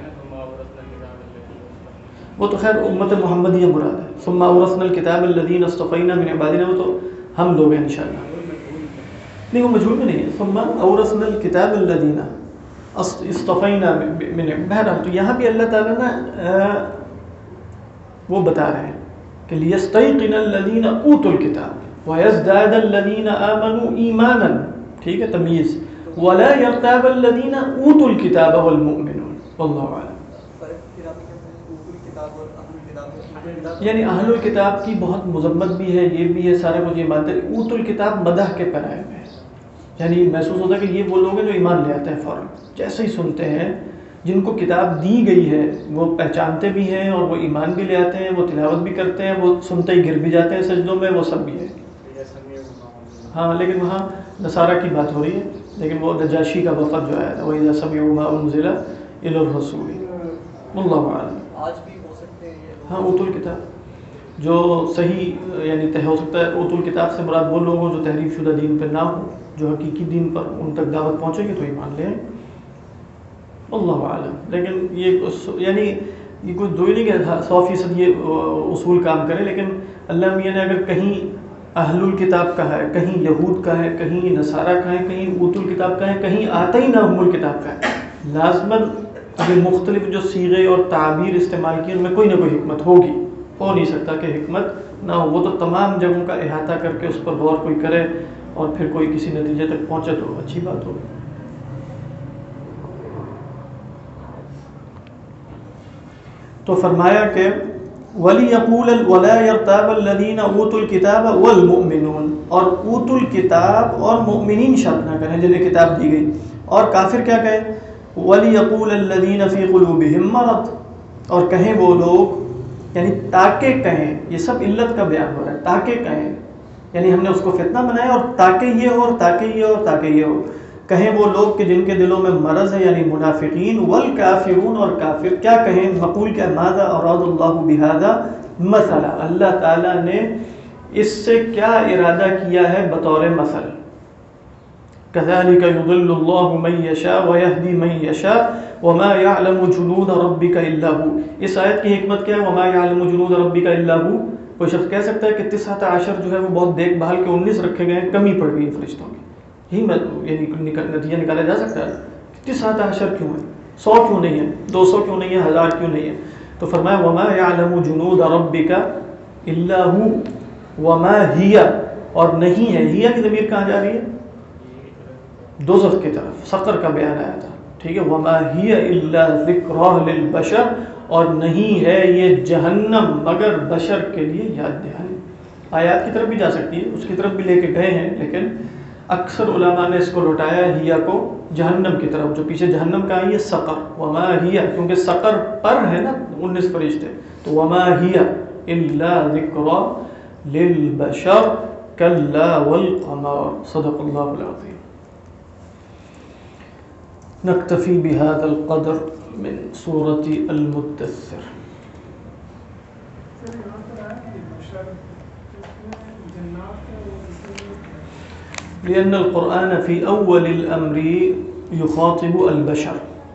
وہ تو خیر امت محمدیہ مراد ہے. ثم اورثنا الکتاب الذین اصطفینا من عبادنا وہ تو ہم لوگ ہیں انشاءاللہ. نہیں وہ مجہول میں نہیں ہے. ثم اورثنا الکتاب الذین اصطفینا من بہرحال تو یہاں بھی اللہ تعالیٰ نا وہ بتا رہے ہیں کہ لیستیقن الذین اوتوا الکتاب ویزداد الذین آمنوا ایمانا. ٹھیک ہے تمیز. ولا یرتاب الذین اوتوا الکتاب والمؤمنون واللہ اعلم. یعنی اہل الکتاب کی بہت مذمت بھی ہے یہ بھی ہے سارے کچھ یہ مانتے ہیں. اوت الکتاب مدح کے پیرائے میں یعنی محسوس ہوتا ہے کہ یہ وہ لوگ ہیں جو ایمان لے آتے ہیں فوراً جیسے ہی سنتے ہیں. جن کو کتاب دی گئی ہے وہ پہچانتے بھی ہیں اور وہ ایمان بھی لے آتے ہیں وہ تلاوت بھی کرتے ہیں وہ سنتے ہی گر بھی جاتے ہیں سجدوں میں وہ سب بھی ہے. ہاں لیکن وہاں نصارہ کی بات ہو رہی ہے لیکن وہ نجاشی کا وفد جو آیا تھا وَإِذَا سَمِعُوا مَا أُنزِلَ إِلَى الرَّسُولِ وَاللَّهُ أَعْلَمُ. آج بھی ہو سکتے ہیں یہ ہاں اوت الکتاب جو صحیح یعنی ہو سکتا ہے اوت الکتاب سے مراد وہ لوگ ہوں جو تحریف شدہ دین پہ نہ ہوں جو حقیقی دین پر ان تک دعوت پہنچے گی تو ایمان لیں. اللہ عالم. لیکن یہ یعنی یہ کوئی دو ہی نہیں کہ 100% یہ اصول کام کرے لیکن اللہ میاں نے اگر کہیں اہل الکتاب کا ہے کہیں یہود کا ہے کہیں نصارہ کا ہے کہیں اوت الکتاب کا ہے کہیں آتیناہم الکتاب کا ہے لازماً ابھی مختلف جو صیغے اور تعبیر استعمال کی ان میں کوئی نہ کوئی حکمت ہوگی. ہو نہیں سکتا کہ حکمت نہ ہو. وہ تو تمام جگہوں کا احاطہ کر کے اس پر غور کوئی کرے اور پھر کوئی کسی نتیجے تک پہنچے تو اچھی بات ہوگی. تو فرمایا کہ وَلِيَقُولَ وَلَا يَرْتَابَ الَّذِينَ أُوتُوا الْكِتَابَ وَالْمُؤْمِنُونَ اور اوت الکتاب اور مؤمنین شرط نہ کریں جنہیں کتاب دی گئی. اور کافر کیا کہے وَلِيَقُولَ الَّذِينَ فِي قُلُوبِهِم مَرَضٌ اور کہیں وہ لوگ یعنی تاکہ کہیں یہ سب علت کا بیان ہو رہا ہے. تاکہ کہیں یعنی ہم نے اس کو فتنہ بنایا اور تاکہ یہ ہو اور تاکہ یہ ہو اور تاکہ یہ ہو. کہیں وہ لوگ کہ جن کے دلوں میں مرض ہے یعنی منافقین. والکافرون اور کافر کیا کہیں مقول کیا ماذا اراد اللہ بہذا مثلا اللہ تعالیٰ نے اس سے کیا ارادہ کیا ہے بطور مثل. كذلك يضل الله من يشاء ويهدي من يشاء وما يعلم جنود ربك الا هو. اس آیت کی حکمت کیا ہے وما يعلم جنود ربك الا هو. کوئی شخص کہہ سکتا ہے کہ 19 جو ہے وہ بہت دیکھ بھال کے 19 رکھے گئے ہیں کمی پڑ گئی فرشتوں کی. یہی نتیجہ نکالا جا سکتا ہے. 19 کیوں ہے 100 کیوں نہیں ہے 200 کیوں نہیں ہے 1000 کیوں نہیں ہے. تو فرمایا وما يعلم جنود ربك الا هو وما هي اور نہیں ہے. ہی کی ضمیر کہاں جا رہی ہے دوزخ کی طرف. سقر کا بیان آیا تھا ٹھیک ہے. وما هي الا ذکرى للبشر اور نہیں ہے یہ جہنم مگر بشر کے لیے یاد دہانی. آیات کی طرف بھی جا سکتی ہے اس کی طرف بھی لے کے گئے ہیں لیکن اکثر علماء نے اس کو لوٹایا ہیا کو جہنم کی طرف جو پیچھے جہنم کا ہے یہ سقر. وما هي کیونکہ سقر پر ہے نا 19 فرشتے تو وما هي الا ذکرى للبشر کلا والقمر. صدق اللہ العظیم. نکتفی بهذا القدر من سورة المدثر. لأن القرآن في أول الأمر يخاطب البشر.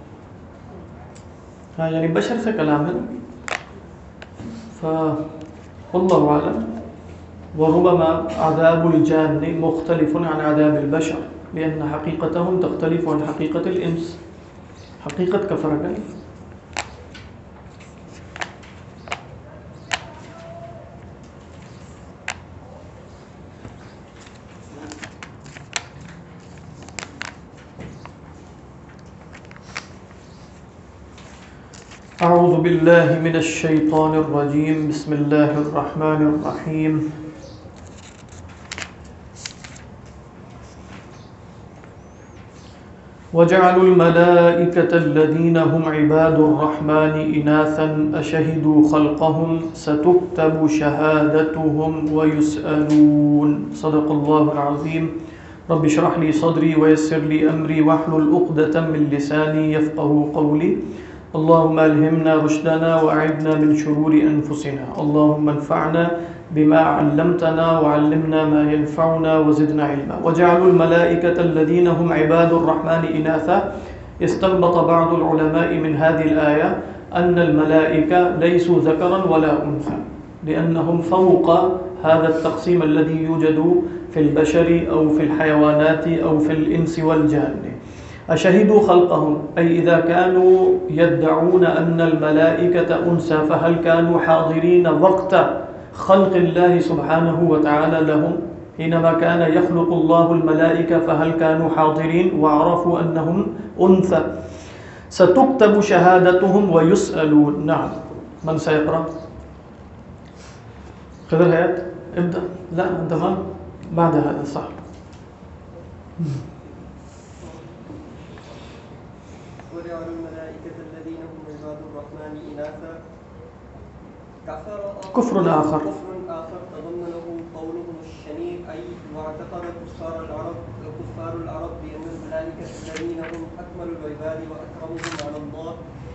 ہاں یعنی بشر سے کلام ہے. فالله أعلم. وربما عذاب الجان مختلف عن عذاب البشر لأن حقيقتهم تختلف عن حقيقة الإنس. حقیقت کا فرق ہے. اعوذ باللہ من الشیطان الرجیم. بسم اللہ الرحمن الرحیم. وجعلوا الملائكة الذين هم عباد الرحمن إناثا أشهدوا خلقهم ستكتب شهادتهم ويسألون. صدق الله العظيم. رب اشرح لي صدري ويسر لي أمري واحلل عقدة من لساني يفقهوا قولي. اللهم ألهمنا رشدنا وأعذنا من شرور أنفسنا اللهم انفعنا بما علمتنا وعلمنا ما ينفعنا وزدنا علما. وجعلوا الملائكة الذين هم عباد الرحمن إناثا. استنبط بعض العلماء من هذه الآية أن الملائكة ليسوا ذكرا ولا أنثى لأنهم فوق هذا التقسيم الذي يوجد في البشر أو في الحيوانات أو في الإنس والجان. أشهدوا خلقهم أي إذا كانوا يدعون أن الملائكة أنثى فهل كانوا حاضرين وقت خلق الله سبحانه وتعالى لهم؟ حينما كان يخلق الله الملائكة فهل كانوا حاضرين وعرفوا أنهم أنثى؟ ستكتب شهادتهم ويسألون. نعم، من سيقرأ؟ خضر حيات ابدأ. لا أنت ما بعد هذا صح. وجعلوا الملائكة الذين هم عباد الرحمن إناثا. كفر آخر تضمنه قولهم الشنيع أي واعتقد كفار العرب بأن الملائكة الذين هم أكمل العباد وأكرمهم على الله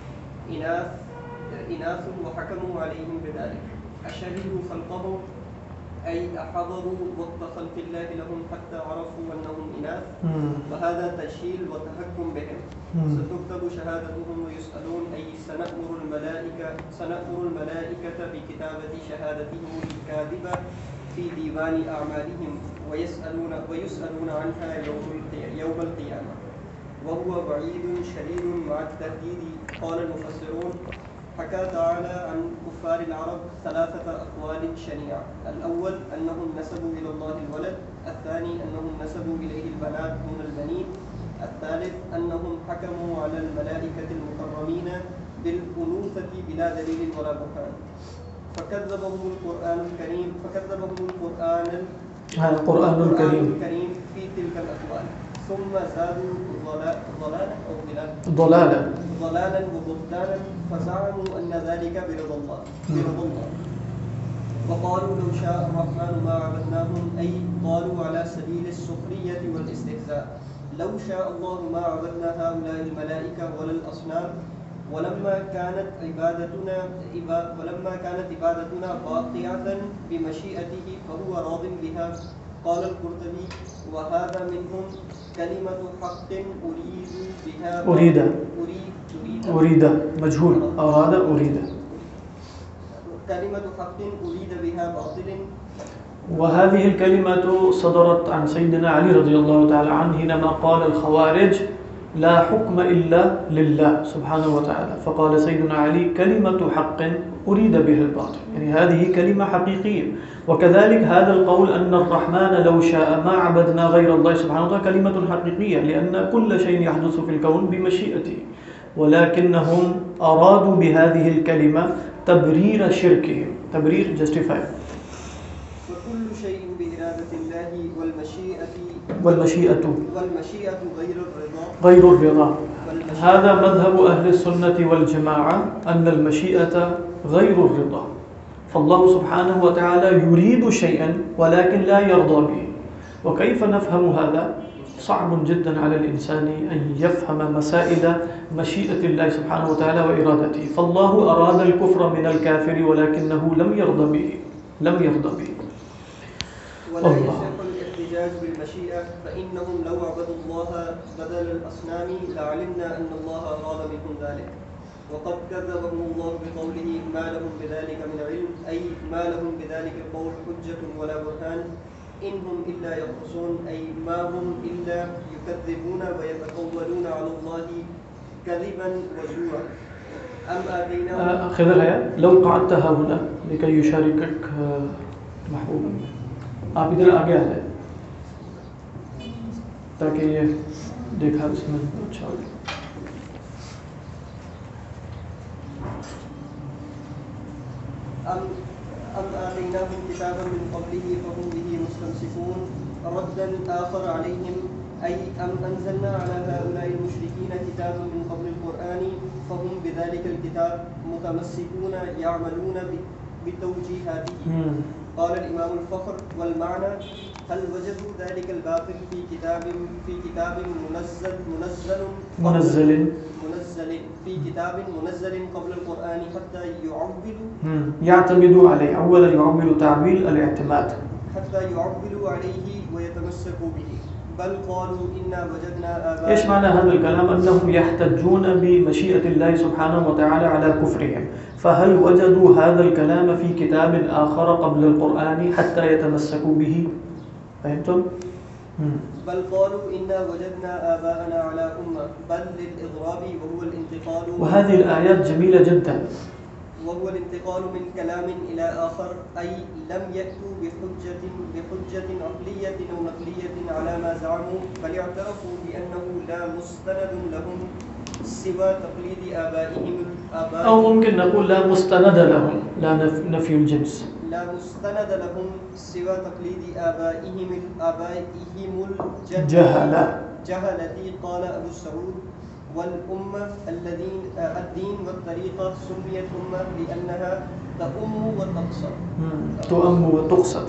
إناث وحكموا عليهم بذلك. أشهدوا خلقهم أي أحضروا وقت خلق الله لهم حتى عرفوا أنهم إناث وهذا تشهيل وتحكم بهم. ستكتب شهادتهم ويسألون أي سنأمر الملائكة بكتابة شهادتهم الكاذبة في ديوان أعمالهم ويسألون عنها يوم القيامة. وهو بعيد شديد مع التهديد. قال المفسرون حكى تعالى عن كفار العرب ثلاثة أقوال شنيعة. الأول أنهم نسبوا إلى الله الولد، الثاني أنهم نسبوا إليه البنات دون البنين، الثالث أنهم حكموا على الملائكة المكرمين بالأنوثة بلا دليل ولا برهان. فكذبهم القرآن الكريم في تلك الأقوال ثم زادوا ضلالا وبهتانا فزعموا أن ذلك برضا الله. وقالوا لو شاء الرحمن ما عبدناهم أي قالوا على سبيل السخرية والاستهزاء لو شاء الله ما عبدنا هؤلاء الملائكة ولا الأصنام ولما كانت عبادتنا باقية بمشيئته فهو راض بها. قال القرطبي وهذا منهم كلمة حق أريد مجهول أراد أريد كلمة حق أريد بها باطل. وهذه الكلمة صدرت عن سيدنا علي رضي الله تعالى عنه حينما قال الخوارج لا حكم إلا لله سبحانه وتعالى، فقال سيدنا علي كلمة حق أريد به الباطل، يعني هذه كلمة حقيقية. وكذلك هذا القول أن الرحمن لو شاء ما عبدنا غير الله سبحانه وتعالى كلمة حقيقية، لأن كل شيء يحدث في الكون بمشيئته، ولكنهم أرادوا بهذه الكلمة تبرير شركهم، تبرير justify. وكل شيء بإرادة الله والمشيئة غير الرضا. هذا مذهب أهل السنة والجماعة أن المشيئة غير الرضا، فالله سبحانه وتعالى يريد شيئا ولكن لا يرضى به. وكيف نفهم هذا؟ صعب جدا على الإنسان أن يفهم مسائل مشيئة الله سبحانه وتعالى وإرادته. فالله أراد الكفر من الكافر ولكنه لم يرضى به. ولا يصح الاحتجاج بالمشيئة فإنهم لو عبدوا الله بدل الأصنام لعلمنا أن الله أراد منهم ذلك. وقد كذبهم الله بقوله ما لهم بذلك من علم أي ما لهم بذلك القول حجة ولا برهان إن هم إلا يخرصون أي ما هم إلا يكذبون ويتقولون على الله كذبا وزورا. أم آتيناهم خضر لو قعدتها هنا لكي يشاركك محبوب آپ ادھر آگے آ جائیں تاکہ یہ دیکھا اس میں اچھا ہو. أم آتيناهم كتابا من قبله فهم به مستمسكون. ردا آخر عليهم أي أم أنزلنا على هؤلاء المشركين كتابا من قبل القرآن فهم بذلك الكتاب متمسكون بتوجيهاته. قال الإمام الفخر والمعنى هل وجدوا ذلك الباطل في كتاب منزل قبل القرآن حتى يعتمدوا عليه. أولا يعمل تعبيل الاعتماد حتى يعولوا عليه ويتمسكوا به، بل قالوا إنا وجدنا آباءنا. إيش معنى هذا الكلام؟ أنهم يحتجون بمشيئة الله سبحانه وتعالى على كفرهم، فهل وجدوا هذا الكلام في كتاب آخر قبل القرآن حتى يتمسكوا به؟ فهمتم؟ بل قالوا إنا وجدنا آباءنا على أمة، بل للإضراب وهو الانتقال. وهذه الآيات جميلة جدا. وهو الانتقال من كلام إلى آخر، أي لم يأتوا بحجة عقلية أو نقلية على ما زعموا، بل اعترفوا بأنه لا مستند لهم سوى تقليد آبائهم. أو ممكن نقول لا مستند لهم، لا نفي الجنس. لا مستند لهم سوى تقليد آبائهم الجهلة. قال أبو سعود والأمة الدين والطريقة سميت أمة لأنها تؤم وتقصد.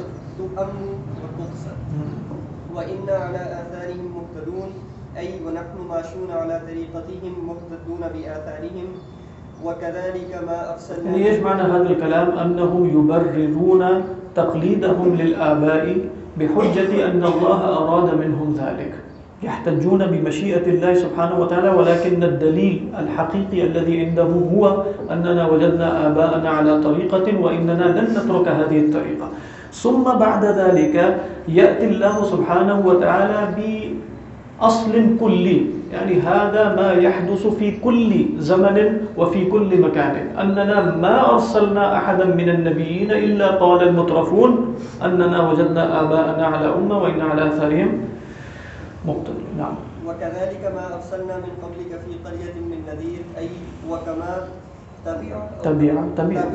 وإنا على آثارهم مهتدون، أي ونحن ماشون على طريقتهم مهتدون بآثارهم. وكذلك ما أرسلنا. يعني إيش معنى هذا الكلام؟ أنهم يبررون تقليدهم للآباء بحجة أن الله أراد منهم ذلك، يحتجون بمشيئة الله سبحانه وتعالى، ولكن الدليل الحقيقي الذي عندهم هو أننا وجدنا آباءنا على طريقة وإننا لن نترك هذه الطريقة. ثم بعد ذلك يأتي الله سبحانه وتعالى بأصل كلي، يعني هذا ما يحدث في كل زمن وفي كل مكان، أننا ما أرسلنا أحدا من النبيين إلا قال المترفون أننا وجدنا آباءنا على أمة وإن على آثارهم مقتدون. نعم. وكذلك ما أرسلنا من قبلك في قرية من نذير، أي وكما تبع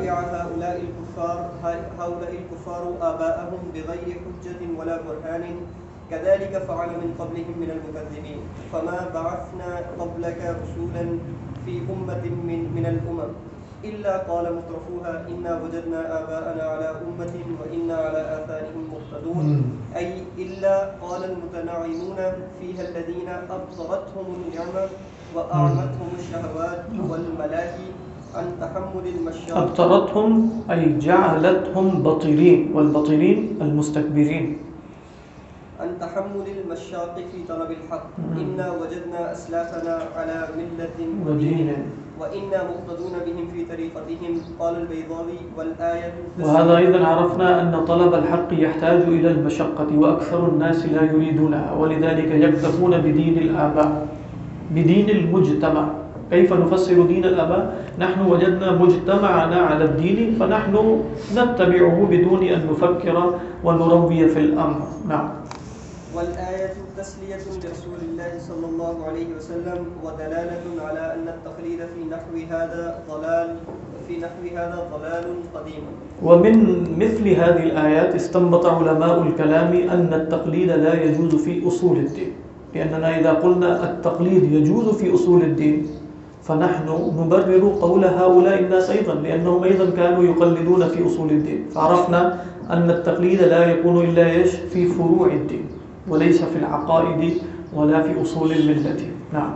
هؤلاء الكفار آباءهم بغير حجة ولا برهان، كذلك فعل من قبلهم من المكذبين. فما بعثنا قبلك رسولا في أمة من الأمم إلا قال مترفوها إنا وجدنا آباءنا على أمة وإنا على آثارهم مقتدون، أي إلا قال المتنعمون فيها الذين أبصرتهم النعمة وأعمتهم الشهوات والملاهي عن تحمل المشاق. أبصرتهم أي جعلتهم بطيرين، والبطيرين المستكبرين. عن تحمل المشاق في طلب الحق. إنا وجدنا أسلافنا على ملة ودين وإنا مقتدون بهم في طريقتهم. قال البيضاوي والآية. وهذا أيضا عرفنا أن طلب الحق يحتاج إلى المشقة، وأكثر الناس لا يريدونها، ولذلك يكتفون بدين الآباء، بدين المجتمع. كيف نفسر دين الآباء؟ نحن وجدنا مجتمعنا على الدين فنحن نتبعه بدون أن نفكر ونروي في الأمر. نعم. والآية تسلية لرسول الله صلى الله عليه وسلم ودلالة على أن التقليد في نحو هذا ضلال قديم. ومن مثل هذه الآيات استنبط علماء الكلام أن التقليد لا يجوز في أصول الدين، لأننا إذا قلنا التقليد يجوز في أصول الدين فنحن نبرر قول هؤلاء الناس أيضا، لأنهم أيضا كانوا يقلدون في أصول الدين، فعرفنا أن التقليد لا يكون إلا في فروع الدين وليس في العقائد ولا في أصول الملة. نعم.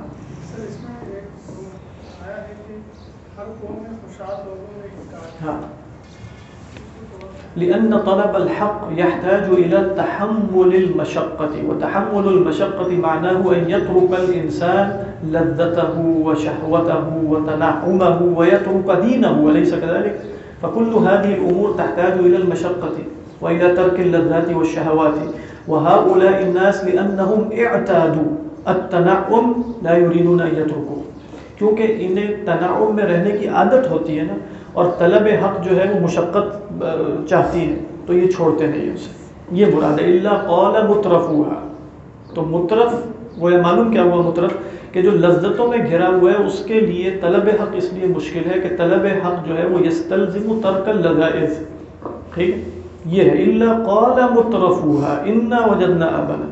لأن طلب الحق يحتاج إلى تحمل المشقة، وتحمل المشقة معناه أن يترك الإنسان لذته وشهوته وتنعمه ويترك دينه، وليس كذلك؟ فكل هذه الأمور تحتاج إلى المشقة وإلى ترك اللذات والشهوات. وهؤلاء الناس لأنهم اعتادوا التنعم لا يريدون أن يتركوه، کیونکہ انہیں تنعم میں رہنے کی عادت ہوتی ہے نا، اور طلب حق جو ہے وہ مشقت چاہتی ہے، تو یہ چھوڑتے نہیں ہیں اسے. یہ مراد ہے. الا قال مترفوها، تو مترف وہ معلوم کیا ہوا؟ مترف کہ جو لذتوں میں گھرا ہوا ہے اس کے لیے طلب حق اس لیے مشکل ہے کہ طلب حق جو ہے وہ یستلزم ترک اللذائذ. ٹھیک ہے، یہ ہے الا قال مترفوها انا وجدنا آباءنا.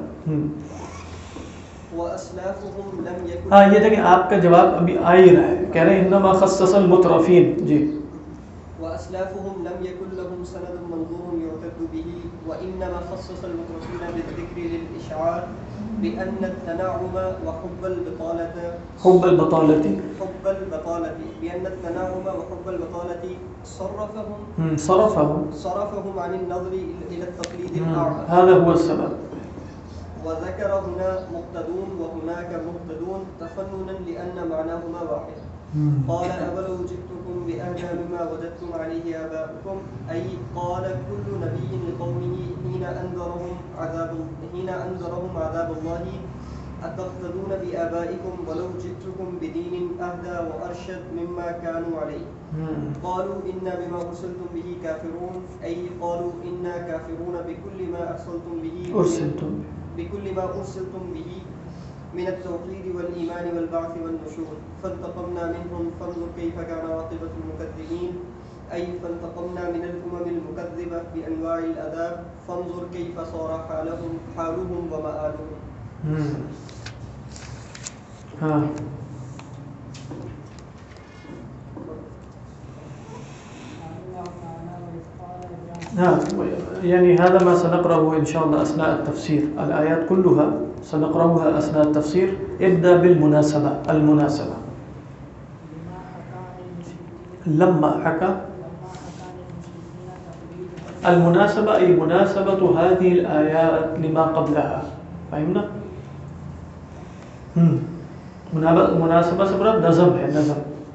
ہاں یہ دیکھیں آپ کا جواب ابھی آ ہی رہا ہے، کہہ رہے ہیں انما خصص المترفین. جی. أسلافهم لم يكن لهم سند منظور يعتد به، وإنما خصص المترفين بالذكر للإشعار بأن التنعم وحب البطالة بأن التنعم وحب البطالة صرفهم عن النظر إلى التقليد الأعمى. هذا هو السبب. وذكر هنا مقتدون وهناك مهتدون تفننا لأن معناهما واحد. قال أولو جئتكم بأهدى مما وجدتم عليه آباءكم، أي قال كل نبي لقومه حين أنذرهم عذاب الله أتقتدون بآبائكم ولو جئتكم بدين أهدى وأرشد مما كانوا عليه. قالوا إنا بما أرسلتم به كافرون، أي قالوا إنا كافرون بكل ما أرسلتم به من التوحيد والإيمان والبعث والنشور. فانتقمنا منهم فانظر كيف كان عاقبة المكذبين، أي فانتقمنا من الأمم المكذبة بأنواع العذاب فانظر كيف صار حالهم ومآلهم. يعني هذا ما سنقرأه إن شاء الله أثناء التفسير. الآيات كلها سنقرأها أثناء التفسير. ابدأ بالمناسبة. المناسبة لما حكى المناسبة أي مناسبة هذه الآيات لما قبلها. فهمنا؟ مناسبة سبب نظم ہے. نظم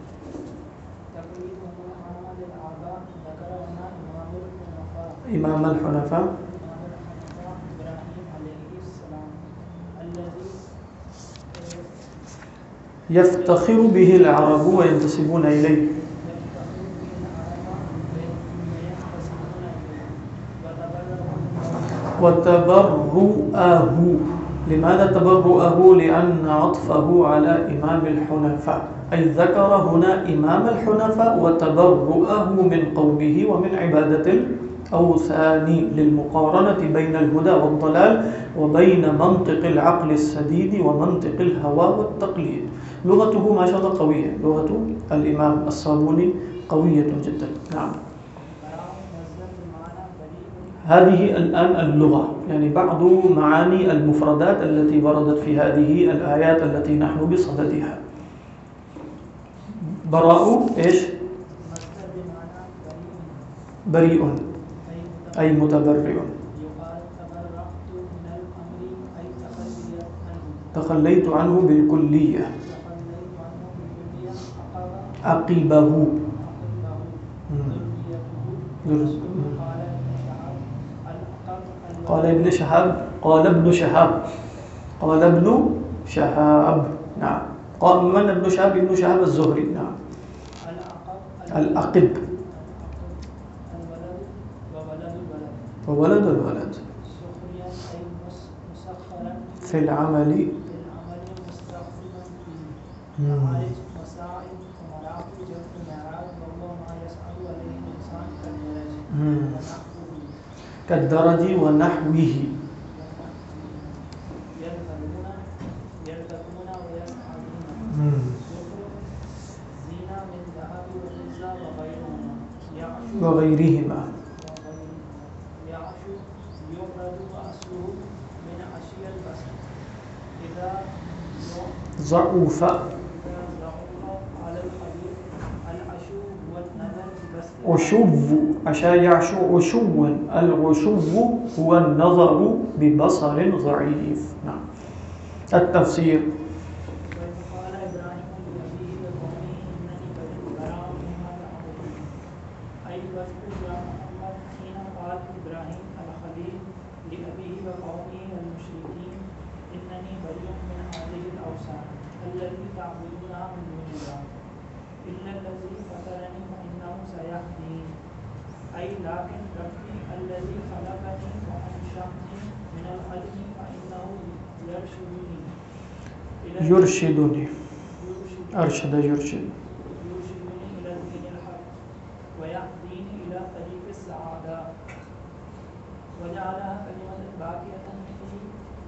إمام الحنفاء يفتخر به العرب وينتسبون إليه. وتبرؤه. لماذا تبرؤه؟ لأن عطفه على إمام الحنفاء، أي ذكر هنا إمام الحنفاء وتبرؤه من قومه ومن عبادة الأوثان للمقارنة بين الهدى والضلال وبين منطق العقل السديد ومنطق الهوى والتقليد. لغته ما شاء الله قوية. لغة الإمام الصابوني قوية جدا. نعم. هذه الآن اللغة، يعني بعض معاني المفردات التي وردت في هذه الآيات التي نحن بصددها. براء إيش؟ بريء أي متبرئ. تخليت عنه بالكلية. عقبه. قال ابن شهاب. نعم. قال من ابن شهاب؟ ابن شهاب الزهري. نعم. العقب وولد الولد في العمل. كالدرج ونحوه. وغيرهما. ضعف. عشو. عشا يعشو عشوا. العشو هو النظر ببصر ضعيف. نعم. التفسير. يرشدني. أرشد يرشد. إلى دين الحق ويهديني إلى طريق السعادة وجعلها كلمة باقية في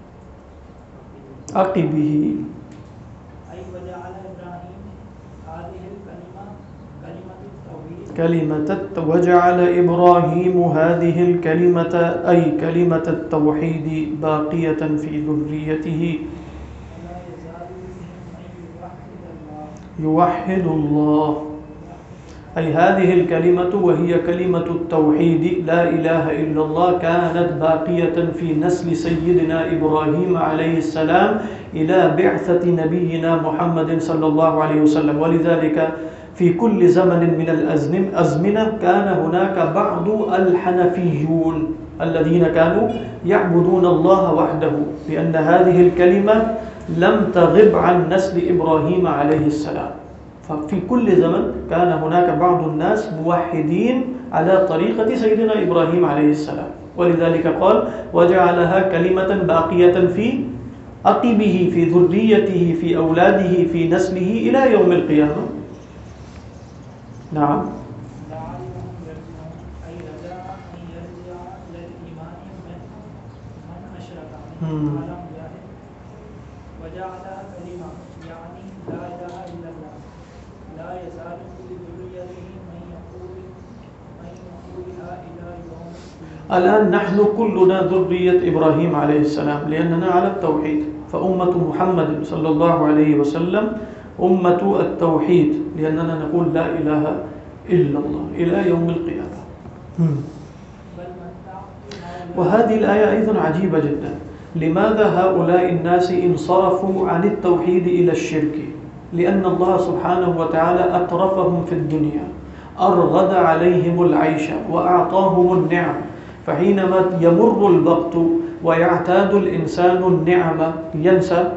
عقبه. أي وجعل إبراهيم هذه الكلمة كلمة وجعل إبراهيم هذه الكلمة أي كلمة التوحيد باقية في ذريته يوحد الله، أي هذه الكلمة وهي كلمة التوحيد لا إله إلا الله كانت باقية في نسل سيدنا إبراهيم عليه السلام إلى بعثة نبينا محمد صلى الله عليه وسلم. ولذلك في كل زمن من الأزمنة كان هناك بعض الحنفيون الذين كانوا يعبدون الله وحده، لأن هذه الكلمة لم تغب عن نسل إبراهيم عليه السلام. ففي كل زمن كان هناك بعض الناس موحدين على طريقة سيدنا إبراهيم عليه السلام، ولذلك قال وجعلها كلمة باقية في عقبه في ذريته في أولاده في نسله إلى يوم القيامة. نعم. الآن نحن كلنا ذرية إبراهيم عليه السلام لأننا على التوحيد، فأمة محمد صلى الله عليه وسلم أمة التوحيد لأننا نقول لا إله إلا الله إلى يوم القيامة. وهذه الآية أيضا عجيبة جدا. لماذا هؤلاء الناس انصرفوا عن التوحيد إلى الشرك؟ لأن الله سبحانه وتعالى أترفهم في الدنيا، أرغد عليهم العيش وأعطاهم النعم، فحينما يمر الوقت ويعتاد الإنسان النعمة ينسى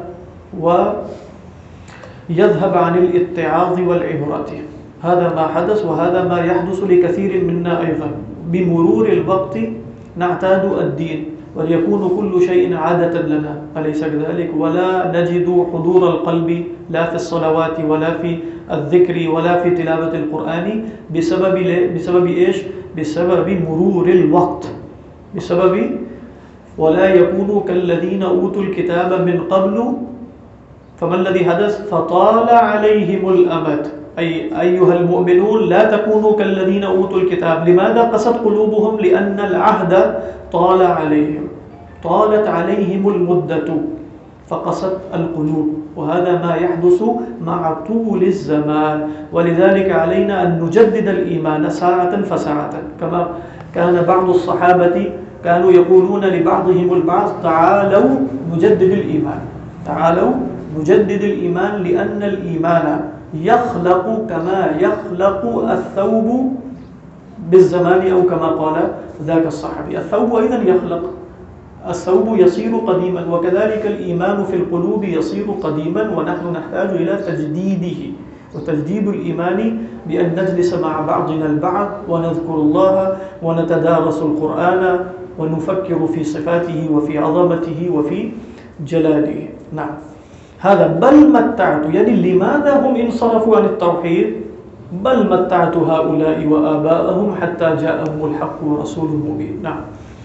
ويذهب عن الاتعاظ والعبرة. هذا ما حدث وهذا ما يحدث لكثير منا أيضا. بمرور الوقت نعتاد الدين وليكون كل شيء عادة لنا، أليس كذلك؟ ولا نجد حضور القلب لا في الصلوات ولا في الذكر ولا في تلاوة القرآن بسبب إيش؟ بسبب مرور الوقت، بسبب ولا يكونوا كالذين أوتوا الكتاب من قبل فما الذي حدث؟ فطال عليهم الأمد. أي أيها المؤمنون لا تكونوا كالذين أوتوا الكتاب. لماذا قست قلوبهم؟ لأن العهد طال عليهم، طالت عليهم المدة فقست القلوب، وهذا ما يحدث مع طول الزمان. ولذلك علينا أن نجدد الإيمان ساعة فساعة، كما كان بعض الصحابة كانوا يقولون لبعضهم البعض تعالوا نجدد الإيمان، تعالوا نجدد الإيمان، لأن الإيمان يخلق كما يخلق الثوب بالزمان، أو كما قال ذاك الصحابي الثوب أيضا يخلق، الثوب يصير قديما، وكذلك الإيمان في القلوب يصير قديما، ونحن نحتاج إلى تجديده. وتجديد الإيمان بأن نجلس مع بعضنا البعض ونذكر الله ونتدارس القرآن ونفكر في صفاته وفي عظمته وفي جلاله. نعم. هذا بل متعت، يعني لماذا هم انصرفوا عن التوحيد؟ بل متعت هؤلاء وآباءهم حتى جاءهم الحق ورسول مبين. نعم.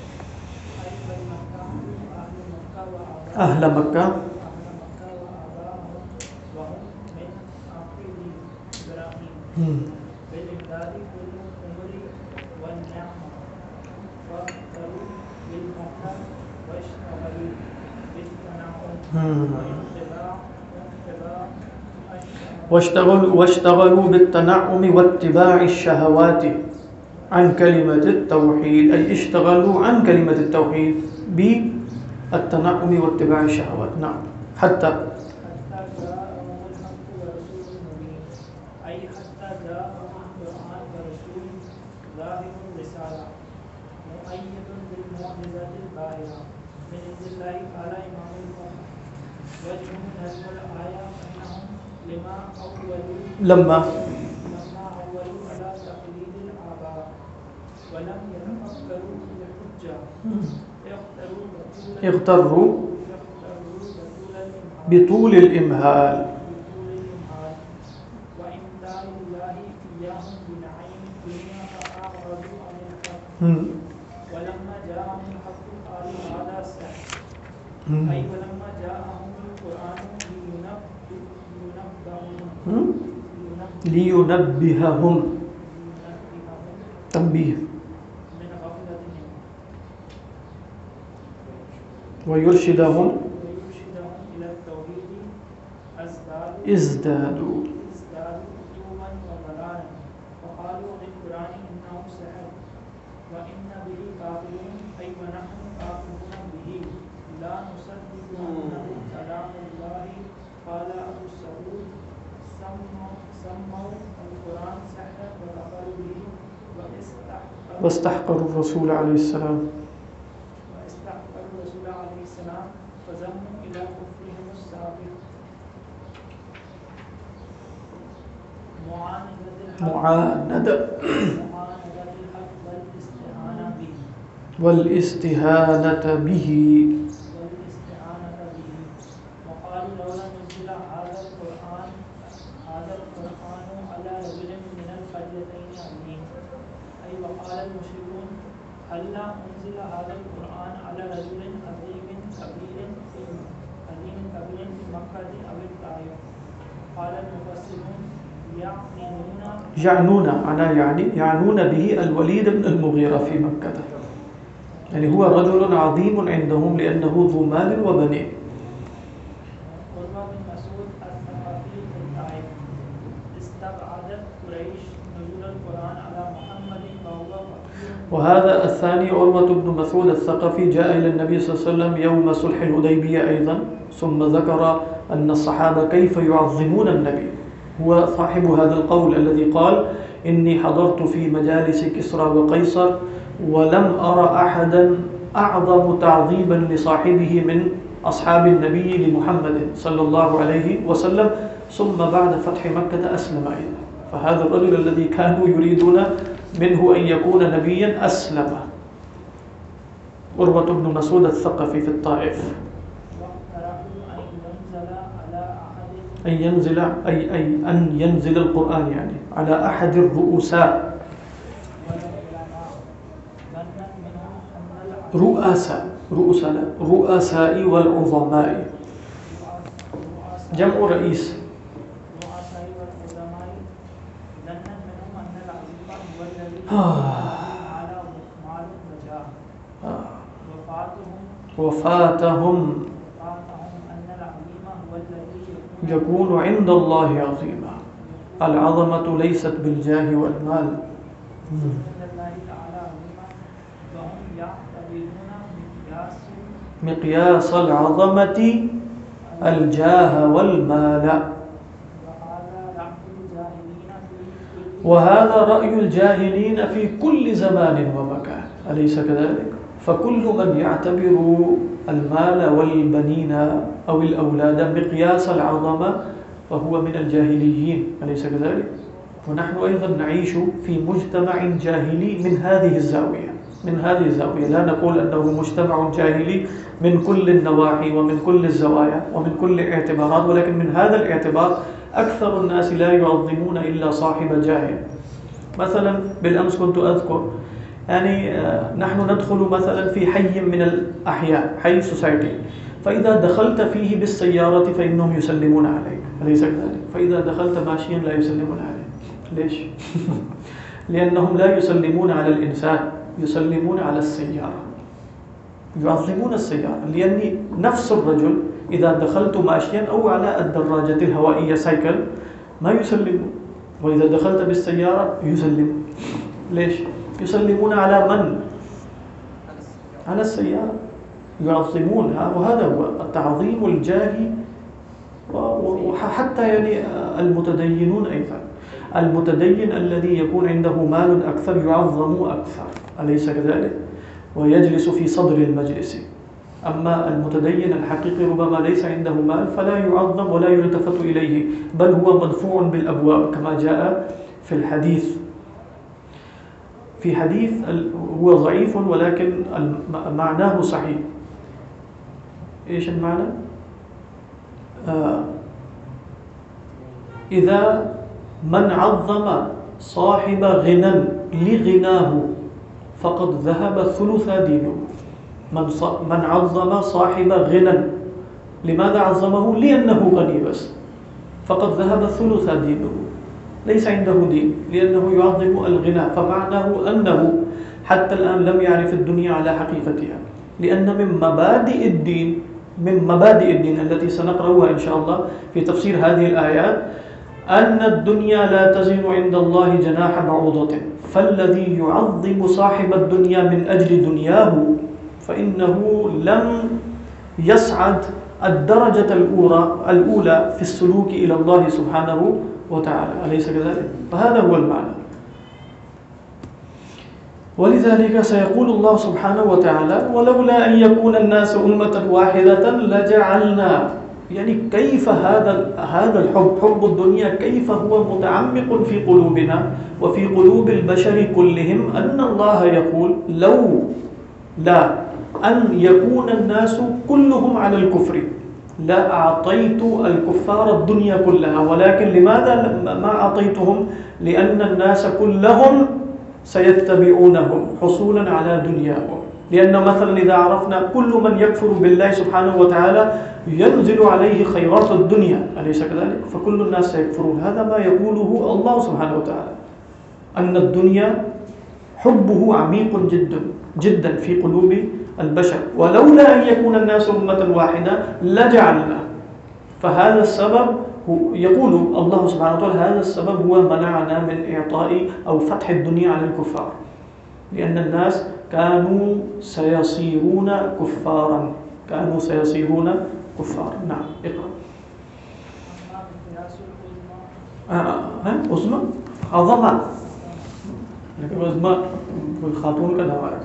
أهل مكة واشتغلوا بالتنعم واتباع الشهوات عن كلمة التوحيد، أي اشتغلوا عن كلمة التوحيد بالتنعم واتباع الشهوات. نعم. حتى لما أولوا على تقليد الآباء ولم يتفكروا في الحجة اغتروا بطول الإمهال وإمداد الله إياهم بنعيم الدنيا فأعرضوا عن الحق ولما جاءهم الحق قالوا هذا سحر، أي ولما جاءهم القرآن لينبههم تنبيه من غفلتهم ويرشدهم إلى التوحيد ازدادوا عتوا وضلالا وقالوا للقرآن إنه سحر وإن به كافرون أي ونحن كافرون به لا نصدق أنه كلام الله. قال أبو سعود سموا القرآن سحرا وكفروا به واستحقروا الرسول عليه السلام فزموا إلى كفرهم السابق. معاندة الحق والاستهانة به. وقالوا لولا نزل هذا القرآن على رجل من القريتين عظيم. أي وقال المشركون هلا أنزل هذا القرآن على رجل عظيم كبير في مكة أو الطائف. قال المفسرون يعنون به الوليد بن المغيرة في مكة، يعني هو رجل عظيم عندهم لأنه ذو مال وبنين. قرب بن مسعود الثقفي في الطائف استبعدت قريش نزول القرآن على محمد وهو فقير. وهذا الثاني عروة بن مسعود الثقفي جاء إلى النبي صلى الله عليه وسلم يوم صلح الحديبية أيضا، ثم ذكر أن الصحابة كيف يعظمون النبي. هو صاحب هذا القول الذي قال إني حضرت في مجالس كسرى وقيصر ولم أرى أحدا أعظم تعظيما لصاحبه من أصحاب النبي لمحمد صلى الله عليه وسلم، ثم بعد فتح مكة أسلم أيضا. فهذا الرجل الذي كانوا يريدون منه أن يكون نبيا أسلم، عروة بن مسعود الثقفي في الطائف. أن ينزل القرآن يعني على أحد الرؤساء رؤساء والعظماء، جمع رئيس. وفاتهم يكون عند الله عظيما. العظمة ليست بالجاه والمال. مقياس العظمة الجاه والمال. وهذا رأي الجاهلين في كل زمان ومكان، أليس كذلك؟ فكل من يعتبر المال والبنين أو الأولاد مقياس العظمة فهو من الجاهليين، أليس كذلك؟ ونحن أيضا نعيش في مجتمع جاهلي من هذه الزاوية. لا نقول أنه مجتمع جاهلي من كل النواحي ومن كل الزوايا ومن كل الاعتبارات، ولكن من هذا الاعتبار أكثر الناس لا يعظمون إلا صاحب جاه. مثلا بالأمس كنت أذكر يعني نحن ندخل مثلا في حي من الأحياء، حي سوسايتي، فإذا دخلت فيه بالسيارة فإنهم يسلمون عليك، أليس كذلك؟ فإذا دخلت ماشيا لا يسلمون عليك. ليش؟ لأنهم لا يسلمون على الإنسان، يسلمون على السيارة، يعظمون السيارة. لأن نفس الرجل إذا دخلت ماشيا أو على الدراجة الهوائية سايكل ما يسلمون، وإذا دخلت بالسيارة يسلم. ليش؟ يسلمون على من؟ على السيارة، يعظمونها. وهذا هو التعظيم الجاهي. وحتى يعني المتدينون أيضا، المتدين الذي يكون عنده مال أكثر يعظم أكثر، أليس كذلك؟ ويجلس في صدر المجلس. أما المتدين الحقيقي ربما ليس عنده مال فلا يعظم ولا يلتفت إليه، بل هو مدفوع بالأبواب كما جاء في الحديث. في حديث هو ضعيف ولكن معناه صحيح. إيش المعنى؟ إذا من عظم صاحب غنى لغناه فقد ذهب ثلث دينه. من عظم صاحب غنى، لماذا عظمه؟ لأنه غني بس، فقد ذهب ثلث دينه. ليس عنده دين لأنه يعظم الغنى، فمعناه أنه حتى الآن لم يعرف الدنيا على حقيقتها، لأن من مبادئ الدين التي سنقرأها إن شاء الله في تفسير هذه الآيات أن الدنيا لا تزن عند الله جناح بعوضة، فالذي يعظم صاحب الدنيا من أجل دنياه فإنه لم يسعد الدرجة الأولى في السلوك إلى الله سبحانه وتعالى، أليس كذلك؟ فهذا هو المعنى. ولذلك سيقول الله سبحانه وتعالى ولولا أن يكون الناس أمة واحدة لجعلنا، يعني كيف هذا الحب، حب الدنيا، كيف هو متعمق في قلوبنا وفي قلوب البشر كلهم، أن الله يقول لو لا أن يكون الناس كلهم على الكفر لا أعطيت الكفار الدنيا كلها، ولكن لماذا ما أعطيتهم؟ لأن الناس كلهم سيتبعونهم حصولا على دنياهم، لأن مثلا إذا عرفنا كل من يكفر بالله سبحانه وتعالى ينزل عليه خيرات الدنيا، أليس كذلك؟ فكل الناس سيكفرون. هذا ما يقوله الله سبحانه وتعالى، أن الدنيا حبه عميق جدا جدا في قلوب البشر، ولولا أن يكون الناس أمة واحدة لجعلنا. فهذا السبب يقول الله سبحانه وتعالى هذا السبب هو منعنا من إعطاء أو فتح الدنيا على الكفار، لأن الناس كانوا سيصيرون كفارا، نعم اقرأ. عظمى عظمة، لكن عظمى الخاتون کا نام ہے.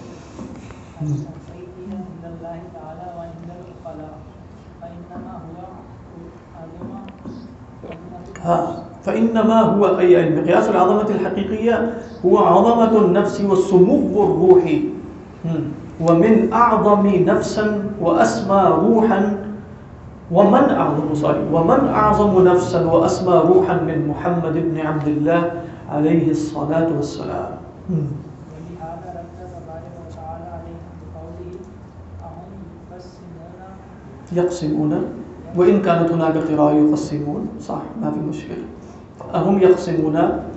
فإنما هو أي مقياس العظمة الحقيقية هو عظمة النفس والسمو الروحي، ومن أعظم نفسا وأسمى روحا ومن أعظم نفسا وأسمى روحا من محمد بن عبد الله عليه الصلاة والسلام. يقسمون، وإن كانت هناك قراءة يقسمون، صح، ما في مشكلة. أهم يقسمون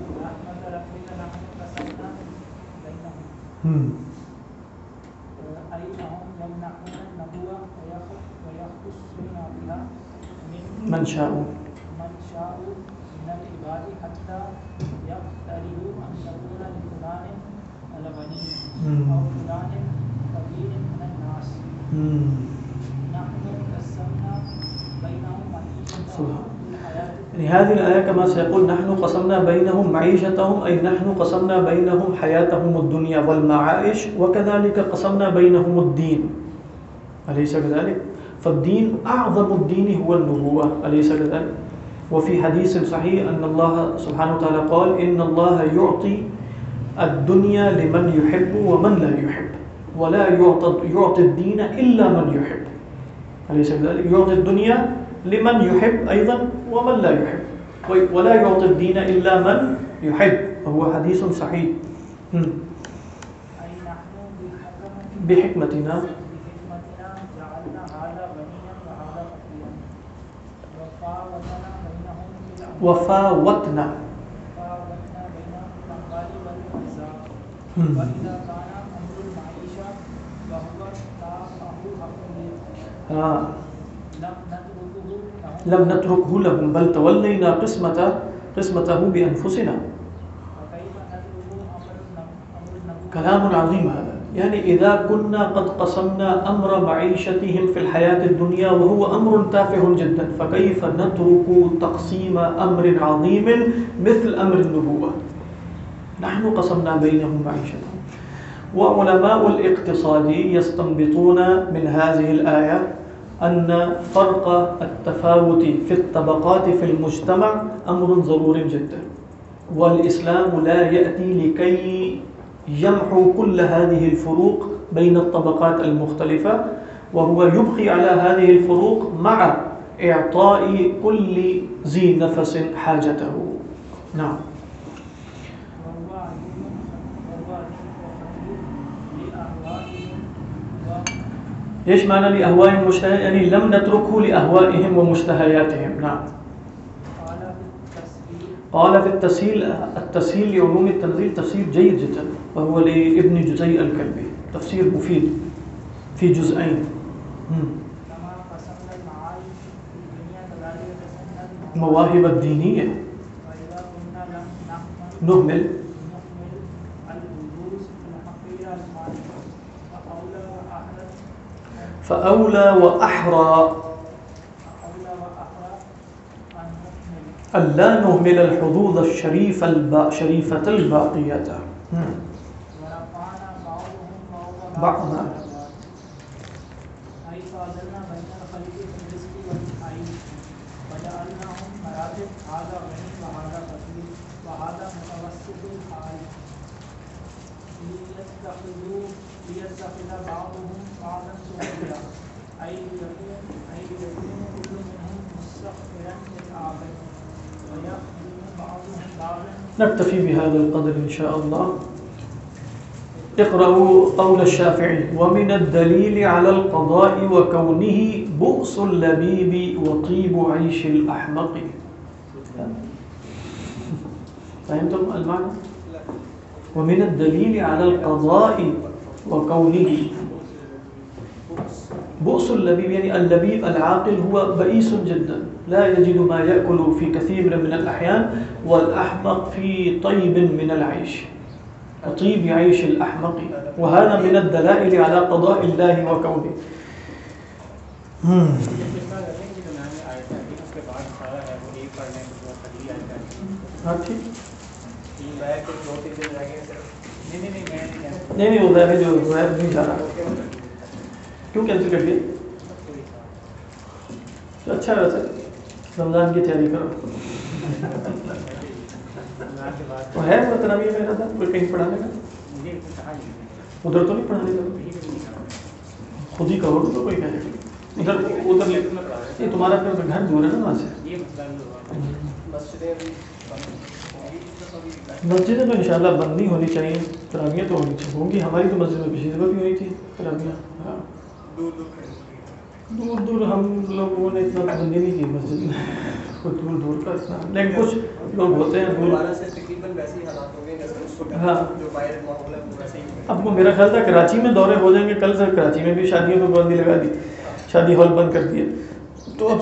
من شاء من العباد حتى يقتربوا أن يكون لفلان الغني أو فلان فقير من الناس. نحن قسمنا بينهم معيشتهم. يعني هذه الآية كما سيقول نحن قسمنا بينهم معيشتهم، أي نحن قسمنا بينهم حياتهم الدنيا والمعائش، وكذلك قسمنا بينهم الدين، أليس كذلك؟ فالدين أعظم الدين هو النبوة، أليس كذلك؟ وفي حديث صحيح أن الله سبحانه وتعالى قال إن الله يعطي الدنيا لمن يحب ومن لا يحب، ولا يعطي الدين إلا من يحب، أليس كذلك؟ يعطي الدنيا لمن يحب أيضا ومن لا يحب، ولا يعطي الدين إلا من يحب، وهو حديث صحيح. بحكمتنا وفاوتنا. لم نتركه لهم بل تولينا قسمته بأنفسنا. كلام عظيم هذا، يعني إذا كنا قد قسمنا أمر معيشتهم في الحياة الدنيا وهو أمر تافه جدا، فكيف نترك تقسيم أمر عظيم مثل أمر النبوة؟ نحن قسمنا بينهم معيشتهم. وعلماء الاقتصاد يستنبطون من هذه الآية أن فرق التفاوت في الطبقات في المجتمع أمر ضروري جدا، والإسلام لا يأتي لكي يمحو كل هذه الفروق بين الطبقات المختلفة، وهو يبقي على هذه الفروق مع إعطاء كل ذي نفس حاجته. نعم. ايش معنى لأهوائهم ومشتهياتهم؟ يعني لم نتركه لأهوائهم ومشتهياتهم. نعم. قال في التسهيل لعلوم التنزيل تفسير جيد جدا، وهو لابن جزي الكلبي، تفسير مفيد في جزئين. مواهب الدينية نهمل فأولى وأحرى ألا نهمل الحظوظ الشريفة الباقية. بعضنا نكتفي بهذا القدر إن شاء الله. اقرأوا قول الشافعي: ومن الدليل على القضاء وكونه بؤس اللبيب وطيب عيش الأحمق. فهمتم المعنى؟ ومن الدليل على القضاء وكونه بؤس اللبيب، يعني اللبيب العاقل هو بئيس جدا، لا يجد ما يأكل في كثير من الأحيان، والأحمق في طيب من العيش، وطيب عيش الأحمق، وهذا من الدلائل على قضاء الله وكونه. نہیں وہ ظاہر جو ظاہر نہیں جا رہا، کیوں کینسل کر دیا؟ اچھا ہے، ویسے رمضان کی تیاری کرو. تو ہے وہ تراویح میں تھا کوئی کہیں پڑھانے کا؟ ادھر تو نہیں پڑھانے کا، خود ہی کہو تو کوئی کہے ادھر ادھر نہیں. تمہارا پھر گھر دور ہے نا وہاں سے. مسجدیں تو انشاءاللہ بند نہیں ہونی چاہیے، تراویحیں تو ہوں گی. ہماری تو مسجد میں پچھلی دفعہ بھی ہوئی تھی تراویحیں. ہاں دور دور ہم لوگوں نے اتنا پابندی نہیں کی مسجد میں، کوئی دور دور کا اتنا، لیکن کچھ لوگ ہوتے ہیں دور. ہاں اب وہ میرا خیال تھا کراچی میں دورے ہو جائیں گے، کل سے کراچی میں بھی شادیوں پہ پابندی لگا دی، شادی ہال بند کر دیے. تو اب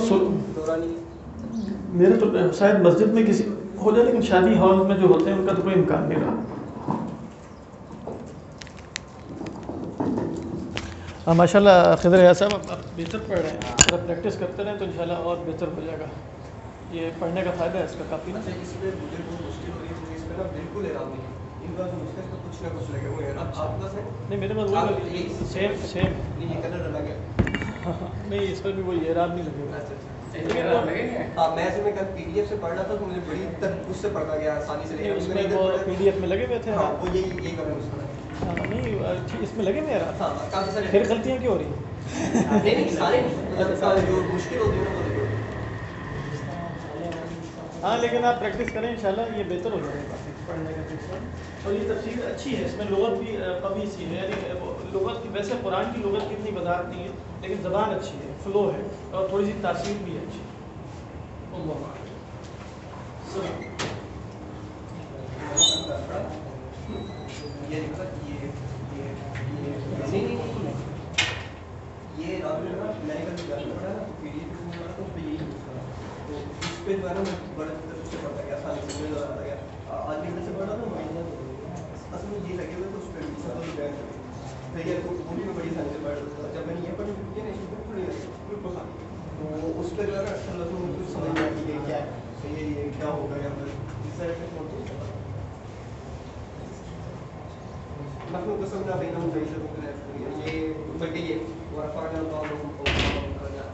میرے تو شاید مسجد میں کسی ہو جائے، لیکن شادی ہال میں جو ہوتے ہیں ان کا تو کوئی امکان نہیں رہا. ماشاء اللہ خضر ہے صاحب آپ بہتر پڑھ رہے ہیں، اگر پریکٹس کرتے رہیں تو انشاءاللہ اور بہتر ہو جائے گا. یہ پڑھنے کا فائدہ ہے اس کا کافی. نا اس میں مجھے کوئی مشکل ہو رہی ہے، اس میں نا بالکل اعراب نہیں ہے، ان کا جو مشکل تو کچھ نہ کچھ لگے ہوئے ہیں. آپ کا نہیں میرے پاس وہی سیم یہ کلر الگ ہے. نہیں اس پر بھی وہی اعراب نہیں لگے گا. ہاں میں اس میں کل پی ڈی ایف سے پڑھ رہا تھا تو مجھے بڑی اس سے پڑھا گیا آسانی سے. اس میں وہ پی ڈی ایف میں لگے ہوئے تھے. ہاں وہ یہی کرنا اس میں. نہیں اس میں لگے ہوئے اعراب. ہاں کافی سارے. پھر غلطیاں کیوں ہو رہی ہیں؟ نہیں سارے جو مشکل ہوتی ہے نا. ہاں لیکن آپ پریکٹس کریں انشاءاللہ یہ بہتر ہو جائے گا پڑھنے کا سلسلہ. اور یہ تفسیر اچھی ہے، اس میں لغت بھی قوی سی ہے، یعنی لغت کی ویسے قرآن کی لغت کی اتنی وضاحت نہیں ہے، لیکن زبان اچھی ہے، فلو ہے، اور تھوڑی سی تاثیر بھی ہے اچھی. اللہ یہ میں نے کل پڑھا نا پی ڈی ایف تو اس پہ یہی تو اس پہ جو ہے نا بڑے سے پڑھتا گیا، آسانی سے مجھے آتا گیا. آج بھی سے پڑھا تھا اصل میں یہ لگے ہوئے تو اس پہ وہ بھی میں بڑی آسانی سے پڑھ رہا. جب میں نے یہ پڑھی بالکل تو اس پہ جو ہے نا اچھا لگتا مجھے کچھ سمجھ نہیں آتی کہ کیا ہے یہ کیا ہوگا یا پھر اس طرح سے مخلوق کو سمجھا دینا ہوں صحیح سے یہ بلکہ یہ ورفعنا بعضهم فوق بعض درجات.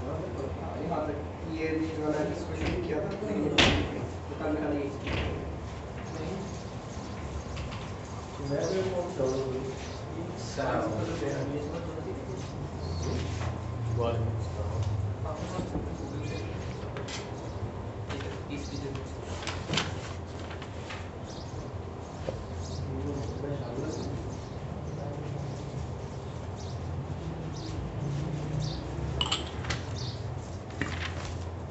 یہ میں نے اس کو شروع کیا تھا لیکن کل میں نہیں وعلیکم السلام.